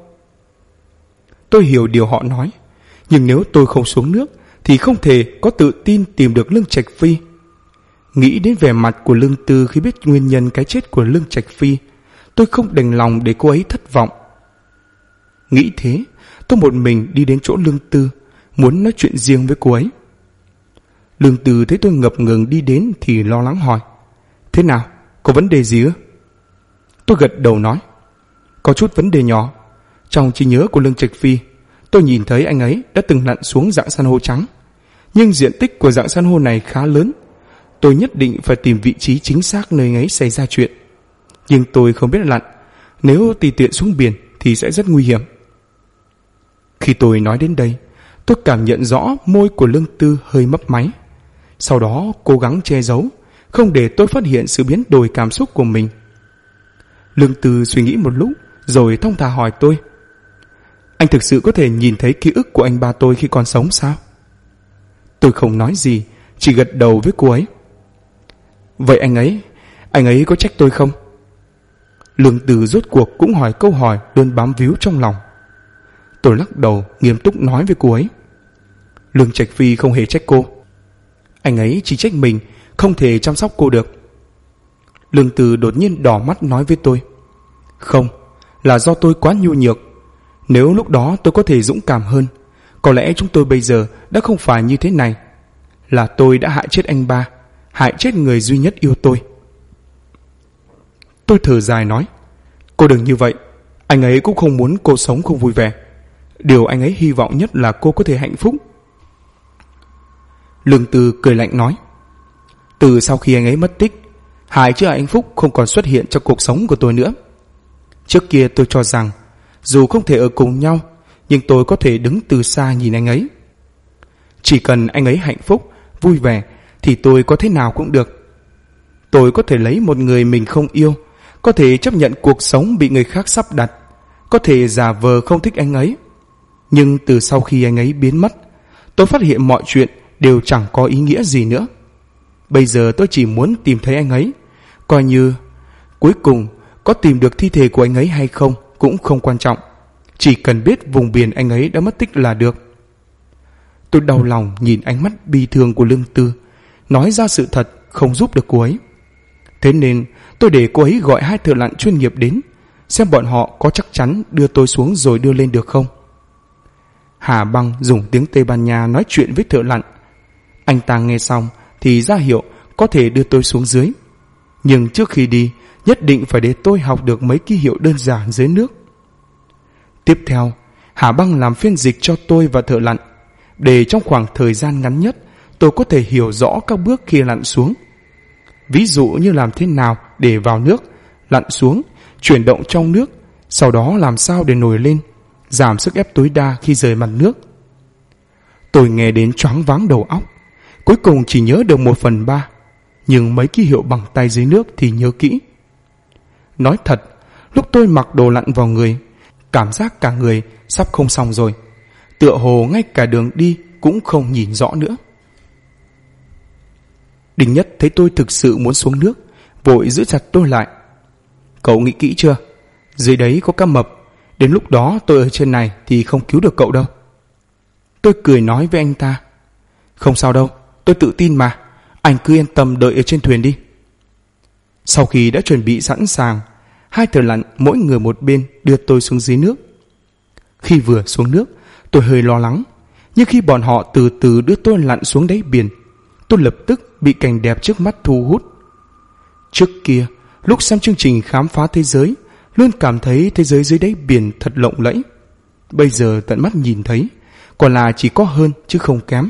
Tôi hiểu điều họ nói. Nhưng nếu tôi không xuống nước thì không thể có tự tin tìm được Lương Trạch Phi. Nghĩ đến vẻ mặt của Lương Tư khi biết nguyên nhân cái chết của Lương Trạch Phi, tôi không đành lòng để cô ấy thất vọng. Nghĩ thế, tôi một mình đi đến chỗ Lương Tư, muốn nói chuyện riêng với cô ấy. Lương Tư thấy tôi ngập ngừng đi đến thì lo lắng hỏi. Thế nào? Có vấn đề gì ư? Tôi gật đầu nói. Có chút vấn đề nhỏ. Trong trí nhớ của Lương Trạch Phi, tôi nhìn thấy anh ấy đã từng lặn xuống dạng san hô trắng. Nhưng diện tích của dạng san hô này khá lớn. Tôi nhất định phải tìm vị trí chính xác nơi ấy xảy ra chuyện. Nhưng tôi không biết lặn. Nếu tùy tiện xuống biển thì sẽ rất nguy hiểm. Khi tôi nói đến đây, tôi cảm nhận rõ môi của Lương Tư hơi mấp máy. Sau đó cố gắng che giấu, không để tôi phát hiện sự biến đổi cảm xúc của mình. Lương Tư suy nghĩ một lúc rồi thong thả hỏi tôi. Anh thực sự có thể nhìn thấy ký ức của anh ba tôi khi còn sống sao? Tôi không nói gì, chỉ gật đầu với cô ấy. Vậy anh ấy có trách tôi không? Lương Tư rốt cuộc cũng hỏi câu hỏi luôn bám víu trong lòng. Tôi lắc đầu nghiêm túc nói với cô ấy. Lương Trạch Phi không hề trách cô. Anh ấy chỉ trách mình không thể chăm sóc cô được. Lương Tư đột nhiên đỏ mắt nói với tôi. Không, là do tôi quá nhu nhược. Nếu lúc đó tôi có thể dũng cảm hơn, có lẽ chúng tôi bây giờ đã không phải như thế này. Là tôi đã hại chết anh ba, hại chết người duy nhất yêu tôi. Tôi thở dài nói. Cô đừng như vậy. Anh ấy cũng không muốn cô sống không vui vẻ. Điều anh ấy hy vọng nhất là cô có thể hạnh phúc. Lương Tư cười lạnh nói. Từ sau khi anh ấy mất tích, hai chữ hạnh phúc không còn xuất hiện trong cuộc sống của tôi nữa. Trước kia tôi cho rằng dù không thể ở cùng nhau, nhưng tôi có thể đứng từ xa nhìn anh ấy. Chỉ cần anh ấy hạnh phúc, vui vẻ thì tôi có thế nào cũng được. Tôi có thể lấy một người mình không yêu, có thể chấp nhận cuộc sống bị người khác sắp đặt, có thể giả vờ không thích anh ấy. Nhưng từ sau khi anh ấy biến mất, tôi phát hiện mọi chuyện đều chẳng có ý nghĩa gì nữa. Bây giờ tôi chỉ muốn tìm thấy anh ấy, coi như cuối cùng có tìm được thi thể của anh ấy hay không cũng không quan trọng, chỉ cần biết vùng biển anh ấy đã mất tích là được. Tôi đau lòng nhìn ánh mắt bi thương của Lương Tư. Nói ra sự thật không giúp được cô ấy. Thế nên tôi để cô ấy gọi hai thợ lặn chuyên nghiệp đến, xem bọn họ có chắc chắn đưa tôi xuống rồi đưa lên được không. Hà Băng dùng tiếng Tây Ban Nha nói chuyện với thợ lặn. Anh ta nghe xong thì ra hiệu có thể đưa tôi xuống dưới. Nhưng trước khi đi, nhất định phải để tôi học được mấy ký hiệu đơn giản dưới nước. Tiếp theo, Hà Băng làm phiên dịch cho tôi và thợ lặn, để trong khoảng thời gian ngắn nhất tôi có thể hiểu rõ các bước khi lặn xuống. Ví dụ như làm thế nào để vào nước, lặn xuống, chuyển động trong nước, sau đó làm sao để nổi lên, giảm sức ép tối đa khi rời mặt nước. Tôi nghe đến choáng váng đầu óc, cuối cùng chỉ nhớ được 1/3, nhưng mấy ký hiệu bằng tay dưới nước thì nhớ kỹ. Nói thật, lúc tôi mặc đồ lặn vào người, cảm giác cả người sắp không xong rồi, tựa hồ ngay cả đường đi cũng không nhìn rõ nữa. Đinh Nhất thấy tôi thực sự muốn xuống nước, vội giữ chặt tôi lại. Cậu nghĩ kỹ chưa? Dưới đấy có cá mập, đến lúc đó tôi ở trên này thì không cứu được cậu đâu. Tôi cười nói với anh ta. Không sao đâu, tôi tự tin mà, anh cứ yên tâm đợi ở trên thuyền đi. Sau khi đã chuẩn bị sẵn sàng, hai thợ lặn mỗi người một bên đưa tôi xuống dưới nước. Khi vừa xuống nước, tôi hơi lo lắng, nhưng khi bọn họ từ từ đưa tôi lặn xuống đáy biển, tôi lập tức bị cảnh đẹp trước mắt thu hút. Trước kia, lúc xem chương trình khám phá thế giới, luôn cảm thấy thế giới dưới đáy biển thật lộng lẫy. Bây giờ tận mắt nhìn thấy, còn là chỉ có hơn chứ không kém.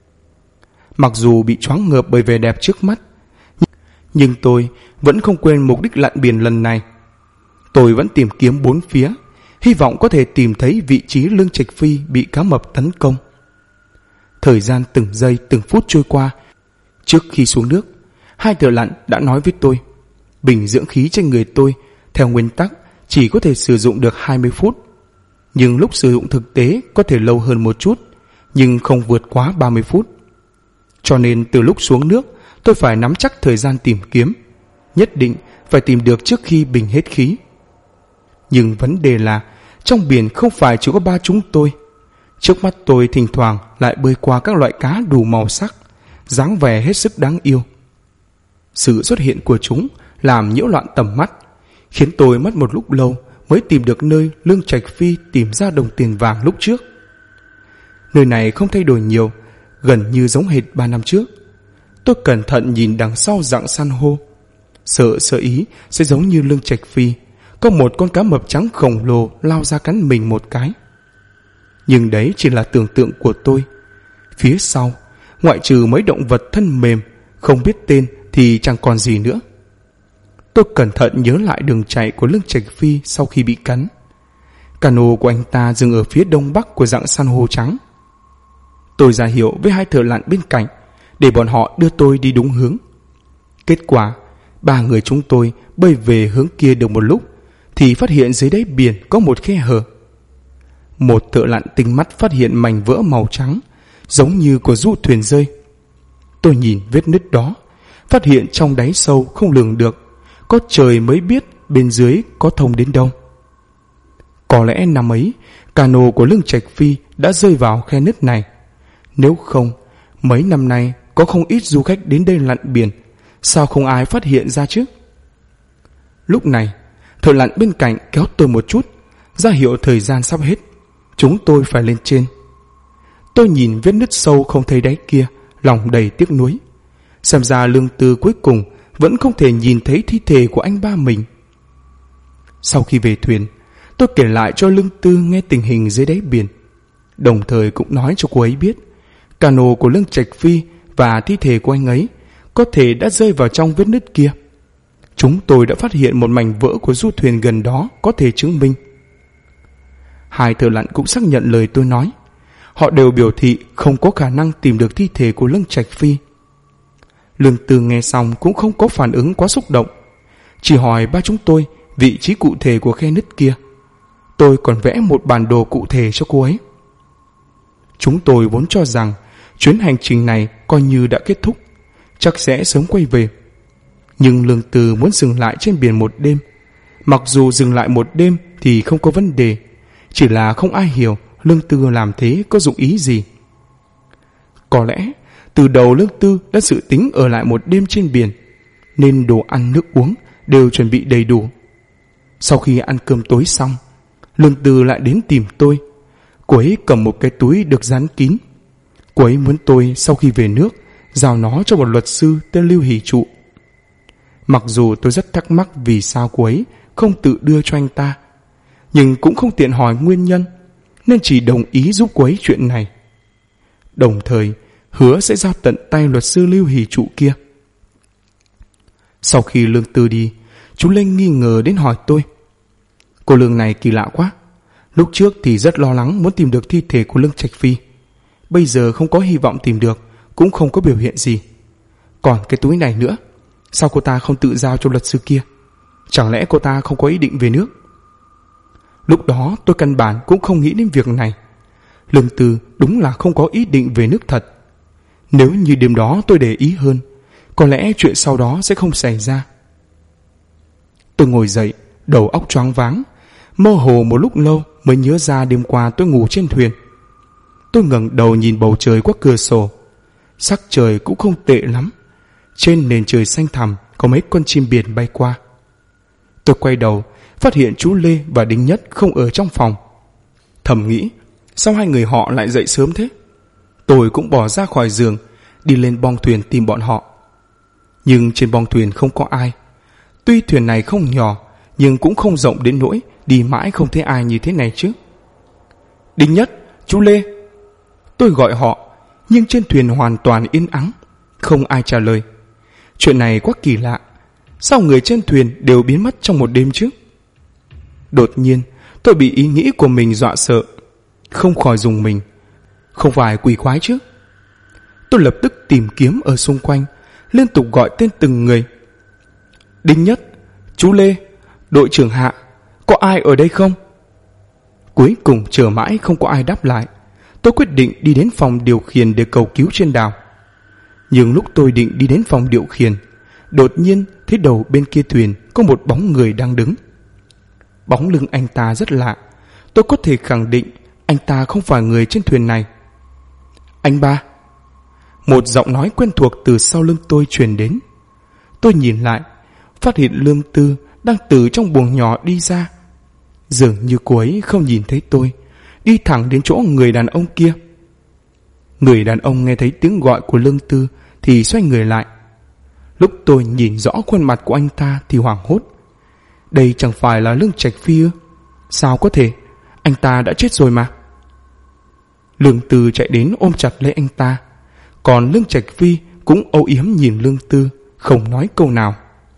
Mặc dù bị choáng ngợp bởi vẻ đẹp trước mắt, nhưng tôi vẫn không quên mục đích lặn biển lần này. Tôi vẫn tìm kiếm bốn phía, hy vọng có thể tìm thấy vị trí Lương Trạch Phi bị cá mập tấn công. Thời gian từng giây từng phút trôi qua. Trước khi xuống nước, hai thợ lặn đã nói với tôi, bình dưỡng khí trên người tôi theo nguyên tắc chỉ có thể sử dụng được 20 phút. Nhưng lúc sử dụng thực tế có thể lâu hơn một chút, nhưng không vượt quá 30 phút. Cho nên từ lúc xuống nước, tôi phải nắm chắc thời gian tìm kiếm, nhất định phải tìm được trước khi bình hết khí. Nhưng vấn đề là trong biển không phải chỉ có ba chúng tôi. Trước mắt tôi thỉnh thoảng lại bơi qua các loại cá đủ màu sắc, dáng vẻ hết sức đáng yêu. Sự xuất hiện của chúng làm nhiễu loạn tầm mắt, khiến tôi mất một lúc lâu mới tìm được nơi Lương Trạch Phi tìm ra đồng tiền vàng lúc trước. Nơi này không thay đổi nhiều, gần như giống hệt 3 năm trước. Tôi cẩn thận nhìn đằng sau rặng san hô, sợ ý sẽ giống như Lương Trạch Phi, có một con cá mập trắng khổng lồ lao ra cắn mình một cái. Nhưng đấy chỉ là tưởng tượng của tôi. Phía sau, ngoại trừ mấy động vật thân mềm không biết tên thì chẳng còn gì nữa. Tôi cẩn thận nhớ lại đường chạy của Lương Trạch Phi sau khi bị cắn. Cano của anh ta dừng ở phía đông bắc của rặng san hô trắng. Tôi ra hiệu với hai thợ lặn bên cạnh để bọn họ đưa tôi đi đúng hướng. Kết quả, ba người chúng tôi bơi về hướng kia được một lúc thì phát hiện dưới đáy biển có một khe hở. Một thợ lặn tinh mắt phát hiện mảnh vỡ màu trắng giống như của du thuyền rơi. Tôi nhìn vết nứt đó, phát hiện trong đáy sâu không lường được, có trời mới biết bên dưới có thông đến đâu. Có lẽ năm ấy cano của Lương Trạch Phi đã rơi vào khe nứt này. Nếu không, mấy năm nay có không ít du khách đến đây lặn biển, sao không ai phát hiện ra chứ? Lúc này, thợ lặn bên cạnh kéo tôi một chút, ra hiệu thời gian sắp hết, chúng tôi phải lên trên. Tôi nhìn vết nứt sâu không thấy đáy kia, lòng đầy tiếc nuối. Xem ra Lương Tư cuối cùng vẫn không thể nhìn thấy thi thể của anh ba mình. Sau khi về thuyền, tôi kể lại cho Lương Tư nghe tình hình dưới đáy biển, đồng thời cũng nói cho cô ấy biết cano của Lương Trạch Phi và thi thể của anh ấy có thể đã rơi vào trong vết nứt kia. Chúng tôi đã phát hiện một mảnh vỡ của du thuyền gần đó có thể chứng minh. Hai thợ lặn cũng xác nhận lời tôi nói. Họ đều biểu thị không có khả năng tìm được thi thể của Lương Trạch Phi. Lương Tư nghe xong cũng không có phản ứng quá xúc động, chỉ hỏi ba chúng tôi vị trí cụ thể của khe nứt kia. Tôi còn vẽ một bản đồ cụ thể cho cô ấy. Chúng tôi vốn cho rằng chuyến hành trình này coi như đã kết thúc, chắc sẽ sớm quay về. Nhưng Lương Tư muốn dừng lại trên biển một đêm. Mặc dù dừng lại một đêm thì không có vấn đề, chỉ là không ai hiểu Lương Tư làm thế có dụng ý gì. Có lẽ từ đầu Lương Tư đã dự tính ở lại một đêm trên biển, nên đồ ăn nước uống đều chuẩn bị đầy đủ. Sau khi ăn cơm tối xong, Lương Tư lại đến tìm tôi. Cô ấy cầm một cái túi được dán kín. Cô ấy muốn tôi sau khi về nước giao nó cho một luật sư tên Lưu Hỷ Trụ. Mặc dù tôi rất thắc mắc vì sao cô ấy không tự đưa cho anh ta, nhưng cũng không tiện hỏi nguyên nhân, nên chỉ đồng ý giúp cô ấy chuyện này. Đồng thời hứa sẽ giao tận tay luật sư Lưu Hỷ Trụ kia. Sau khi Lương Tư đi, chú Lê nghi ngờ đến hỏi tôi. Cô Lương này kỳ lạ quá. Lúc trước thì rất lo lắng muốn tìm được thi thể của Lương Trạch Phi, bây giờ không có hy vọng tìm được, cũng không có biểu hiện gì. Còn cái túi này nữa, sao cô ta không tự giao cho luật sư kia? Chẳng lẽ cô ta không có ý định về nước? Lúc đó tôi căn bản cũng không nghĩ đến việc này. Lương Tư đúng là không có ý định về nước thật. Nếu như đêm đó tôi để ý hơn, có lẽ chuyện sau đó sẽ không xảy ra. Tôi ngồi dậy, đầu óc choáng váng, mơ hồ một lúc lâu mới nhớ ra đêm qua tôi ngủ trên thuyền. Tôi ngẩng đầu nhìn bầu trời qua cửa sổ. Sắc trời cũng không tệ lắm. Trên nền trời xanh thẳm có mấy con chim biển bay qua. Tôi quay đầu, phát hiện chú Lê và Đinh Nhất không ở trong phòng. Thầm nghĩ, sao hai người họ lại dậy sớm thế? Tôi cũng bỏ ra khỏi giường, đi lên bong thuyền tìm bọn họ. Nhưng trên bong thuyền không có ai. Tuy thuyền này không nhỏ, nhưng cũng không rộng đến nỗi đi mãi không thấy ai như thế này chứ. Đinh Nhất, chú Lê. Tôi gọi họ, nhưng trên thuyền hoàn toàn yên ắng, không ai trả lời. Chuyện này quá kỳ lạ. Sao người trên thuyền đều biến mất trong một đêm chứ? Đột nhiên tôi bị ý nghĩ của mình dọa sợ, không khỏi rùng mình. Không phải quỷ quái chứ? Tôi lập tức tìm kiếm ở xung quanh, liên tục gọi tên từng người. Đinh Nhất, chú Lê, đội trưởng Hạ, có ai ở đây không? Cuối cùng chờ mãi không có ai đáp lại. Tôi quyết định đi đến phòng điều khiển để cầu cứu trên đảo. Nhưng lúc tôi định đi đến phòng điều khiển, đột nhiên thấy đầu bên kia thuyền có một bóng người đang đứng. Bóng lưng anh ta rất lạ. Tôi có thể khẳng định anh ta không phải người trên thuyền này. Anh ba. Một giọng nói quen thuộc từ sau lưng tôi truyền đến. Tôi nhìn lại, phát hiện Lương Tư đang từ trong buồng nhỏ đi ra. Dường như cô ấy không nhìn thấy tôi, đi thẳng đến chỗ người đàn ông kia. Người đàn ông nghe thấy tiếng gọi của Lương Tư thì xoay người lại. Lúc tôi nhìn rõ khuôn mặt của anh ta thì hoảng hốt. Đây chẳng phải là Lương Trạch Phi ư? Sao có thể? Anh ta đã chết rồi mà. Lương Tư chạy đến ôm chặt lấy anh ta, còn Lương Trạch Phi cũng âu yếm nhìn Lương Tư, không nói câu nào.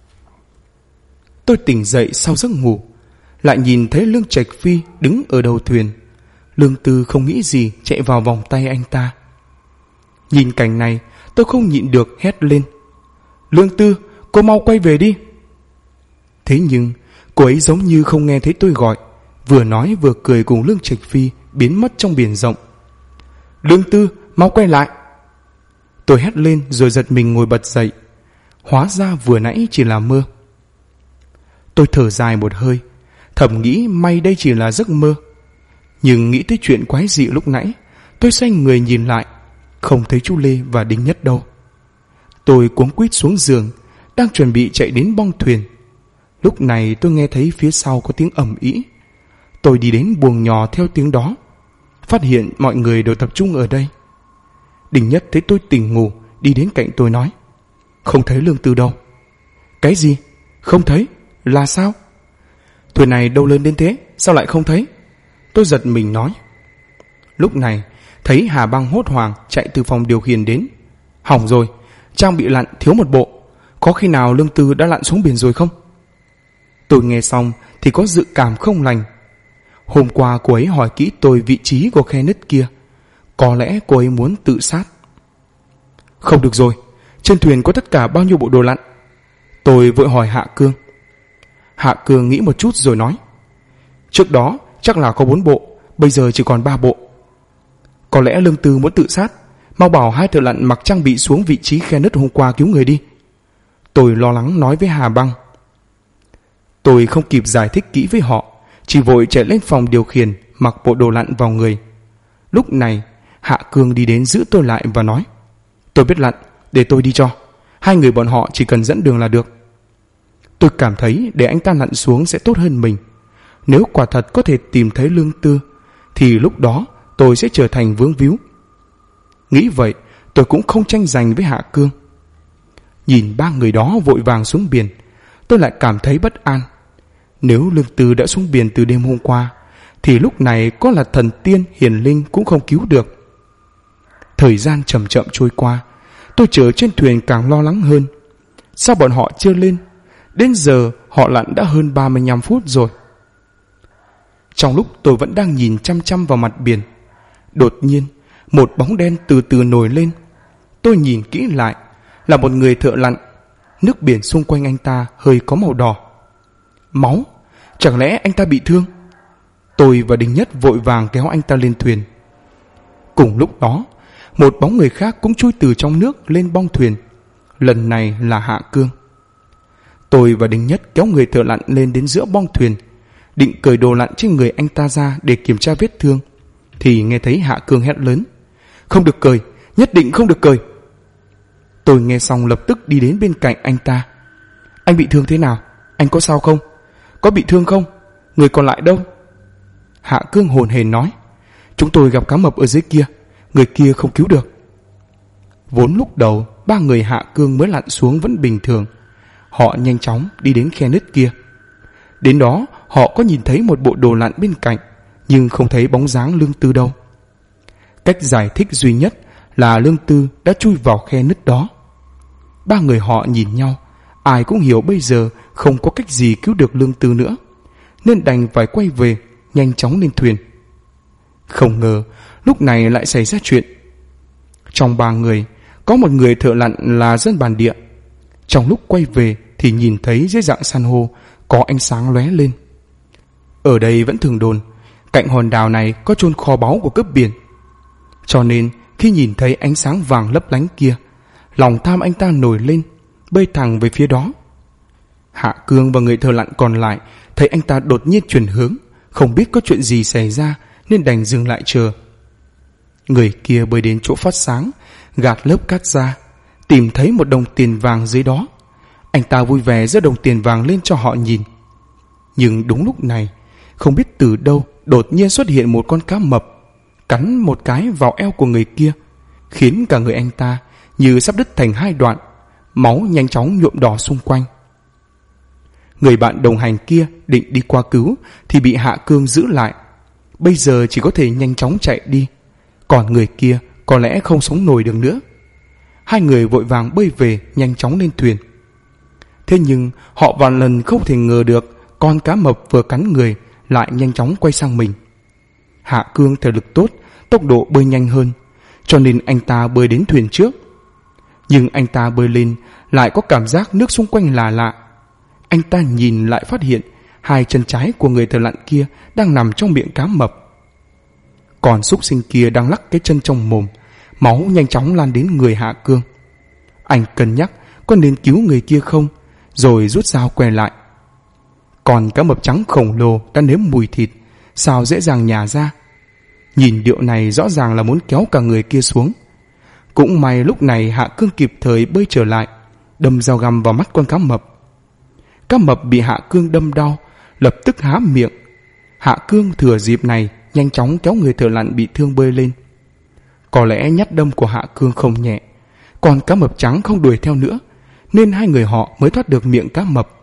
Tôi tỉnh dậy sau giấc ngủ, lại nhìn thấy Lương Trạch Phi đứng ở đầu thuyền. Lương Tư không nghĩ gì chạy vào vòng tay anh ta. Nhìn cảnh này, tôi không nhịn được hét lên. Lương Tư, cô mau quay về đi. Thế nhưng cô ấy giống như không nghe thấy tôi gọi, vừa nói vừa cười cùng Lương Trạch Phi biến mất trong biển rộng. Lương Tư, mau quay lại. Tôi hét lên rồi giật mình ngồi bật dậy. Hóa ra vừa nãy chỉ là mơ. Tôi thở dài một hơi, thầm nghĩ may đây chỉ là giấc mơ. Nhưng nghĩ tới chuyện quái dị lúc nãy, tôi xoay người nhìn lại, không thấy chú Lê và Đinh Nhất đâu. Tôi cuống quýt xuống giường, đang chuẩn bị chạy đến bong thuyền. Lúc này tôi nghe thấy phía sau có tiếng ầm ĩ. Tôi đi đến buồng nhỏ theo tiếng đó, phát hiện mọi người đều tập trung ở đây. Đinh Nhất thấy tôi tỉnh ngủ, đi đến cạnh tôi nói: Không thấy Lương Tư đâu. Cái gì? Không thấy? Là sao? Thuyền này đâu lớn đến thế, sao lại không thấy? Tôi giật mình nói. Lúc này thấy Hà Băng hốt hoảng chạy từ phòng điều khiển đến. Hỏng rồi, trang bị lặn thiếu một bộ. Có khi nào Lương Tư đã lặn xuống biển rồi không? Tôi nghe xong thì có dự cảm không lành. Hôm qua cô ấy hỏi kỹ tôi vị trí của khe nứt kia. Có lẽ cô ấy muốn tự sát. Không được rồi, trên thuyền có tất cả bao nhiêu bộ đồ lặn? Tôi vội hỏi Hạ Cương. Hạ Cương nghĩ một chút rồi nói: Trước đó chắc là có 4 bộ, bây giờ chỉ còn 3 bộ. Có lẽ Lương Tư muốn tự sát. Mau bảo 2 thợ lặn mặc trang bị xuống vị trí khe nứt hôm qua cứu người đi. Tôi lo lắng nói với Hà Băng. Tôi không kịp giải thích kỹ với họ, chỉ vội chạy lên phòng điều khiển mặc bộ đồ lặn vào người. Lúc này Hạ Cương đi đến giữ tôi lại và nói: Tôi biết lặn, để tôi đi cho. 2 người bọn họ chỉ cần dẫn đường là được. Tôi cảm thấy để anh ta lặn xuống sẽ tốt hơn mình. Nếu quả thật có thể tìm thấy Lương Tư thì lúc đó tôi sẽ trở thành vướng víu. Nghĩ vậy tôi cũng không tranh giành với Hạ Cương. Nhìn 3 người đó vội vàng xuống biển, tôi lại cảm thấy bất an. Nếu Lương Tư đã xuống biển từ đêm hôm qua thì lúc này có là thần tiên hiền linh cũng không cứu được. Thời gian chậm chậm trôi qua, tôi chờ trên thuyền càng lo lắng hơn. Sao bọn họ chưa lên? Đến giờ họ lặn đã hơn 35 phút rồi. Trong lúc tôi vẫn đang nhìn chăm chăm vào mặt biển, đột nhiên một bóng đen từ từ nổi lên. Tôi nhìn kỹ lại, là một người thợ lặn. Nước biển xung quanh anh ta hơi có màu đỏ. Máu? Chẳng lẽ anh ta bị thương? Tôi và Đinh Nhất vội vàng kéo anh ta lên thuyền. Cùng lúc đó, một bóng người khác cũng chui từ trong nước lên bong thuyền. Lần này là Hạ Cương. Tôi và Đinh Nhất kéo người thợ lặn lên đến giữa bong thuyền, định cởi đồ lặn trên người anh ta ra để kiểm tra vết thương, thì nghe thấy Hạ Cương hét lớn: Không được cởi, nhất định không được cởi. Tôi nghe xong lập tức đi đến bên cạnh anh ta. Anh bị thương thế nào? Anh có sao không? Có bị thương không? Người còn lại đâu? Hạ Cương hồn hển nói: Chúng tôi gặp cá mập ở dưới kia, người kia không cứu được. Vốn lúc đầu ba người Hạ Cương mới lặn xuống vẫn bình thường. Họ nhanh chóng đi đến khe nứt kia. Đến đó họ có nhìn thấy một bộ đồ lặn bên cạnh, nhưng không thấy bóng dáng Lương Tư đâu. Cách giải thích duy nhất là Lương Tư đã chui vào khe nứt đó. Ba người họ nhìn nhau, ai cũng hiểu bây giờ không có cách gì cứu được Lương Tư nữa, nên đành phải quay về, nhanh chóng lên thuyền. Không ngờ lúc này lại xảy ra chuyện. Trong ba người có một người thợ lặn là dân bản địa. Trong lúc quay về thì nhìn thấy dưới dạng san hô có ánh sáng lóe lên. Ở đây vẫn thường đồn cạnh hòn đảo này có chôn kho báu của cướp biển, cho nên khi nhìn thấy ánh sáng vàng lấp lánh kia, lòng tham anh ta nổi lên, bơi thẳng về phía đó. Hạ Cương và người thợ lặn còn lại thấy anh ta đột nhiên chuyển hướng, không biết có chuyện gì xảy ra nên đành dừng lại chờ. Người kia bơi đến chỗ phát sáng, gạt lớp cát ra, tìm thấy một đồng tiền vàng dưới đó. Anh ta vui vẻ giơ đồng tiền vàng lên cho họ nhìn. Nhưng đúng lúc này, không biết từ đâu đột nhiên xuất hiện một con cá mập, cắn một cái vào eo của người kia, khiến cả người anh ta như sắp đứt thành hai đoạn, máu nhanh chóng nhuộm đỏ xung quanh. Người bạn đồng hành kia định đi qua cứu thì bị Hạ Cương giữ lại. Bây giờ chỉ có thể nhanh chóng chạy đi, còn người kia có lẽ không sống nổi được nữa. Hai người vội vàng bơi về, nhanh chóng lên thuyền. Thế nhưng họ vạn lần không thể ngờ được con cá mập vừa cắn người lại nhanh chóng quay sang mình. Hạ Cương thể lực tốt, tốc độ bơi nhanh hơn, cho nên anh ta bơi đến thuyền trước. Nhưng anh ta bơi lên lại có cảm giác nước xung quanh là lạ. Anh ta nhìn lại phát hiện hai chân trái của người thợ lặn kia đang nằm trong miệng cá mập. Còn súc sinh kia đang lắc cái chân trong mồm, máu nhanh chóng lan đến người Hạ Cương. Anh cân nhắc có nên cứu người kia không, rồi rút dao quay lại. Còn cá mập trắng khổng lồ đã nếm mùi thịt, sao dễ dàng nhả ra. Nhìn điệu này rõ ràng là muốn kéo cả người kia xuống. Cũng may lúc này Hạ Cương kịp thời bơi trở lại, đâm dao găm vào mắt con cá mập. Cá mập bị Hạ Cương đâm đau, lập tức há miệng. Hạ Cương thừa dịp này nhanh chóng kéo người thợ lặn bị thương bơi lên. Có lẽ nhát đâm của Hạ Cương không nhẹ, còn cá mập trắng không đuổi theo nữa, nên hai người họ mới thoát được miệng cá mập.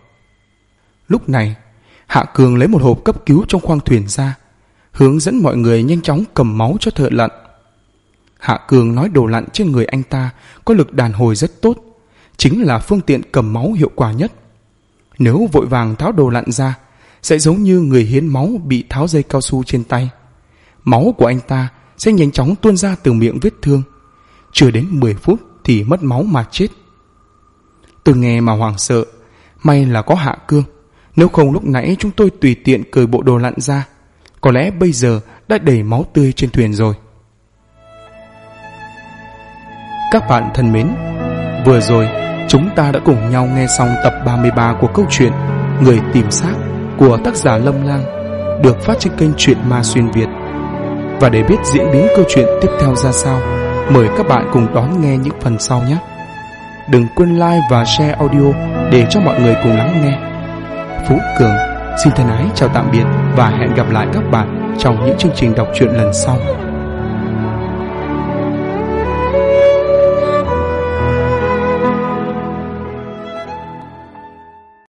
Lúc này Hạ Cương lấy một hộp cấp cứu trong khoang thuyền ra, hướng dẫn mọi người nhanh chóng cầm máu cho thợ lặn. Hạ Cương nói đồ lặn trên người anh ta có lực đàn hồi rất tốt, chính là phương tiện cầm máu hiệu quả nhất. Nếu vội vàng tháo đồ lặn ra, sẽ giống như người hiến máu bị tháo dây cao su trên tay. Máu của anh ta sẽ nhanh chóng tuôn ra từ miệng vết thương, chưa đến 10 phút thì mất máu mà chết. Tôi nghe mà hoảng sợ, may là có Hạ Cương, nếu không lúc nãy chúng tôi tùy tiện cởi bộ đồ lặn ra, có lẽ bây giờ đã đầy máu tươi trên thuyền rồi. Các bạn thân mến, vừa rồi chúng ta đã cùng nhau nghe xong tập 33 của câu chuyện Người tìm xác của tác giả Lâm Lang, được phát trên kênh Truyện Ma Xuyên Việt. Và để biết diễn biến câu chuyện tiếp theo ra sao, mời các bạn cùng đón nghe những phần sau nhé. Đừng quên like và share audio để cho mọi người cùng lắng nghe. Phú Cường xin thân ái chào tạm biệt và hẹn gặp lại các bạn trong những chương trình đọc truyện lần sau.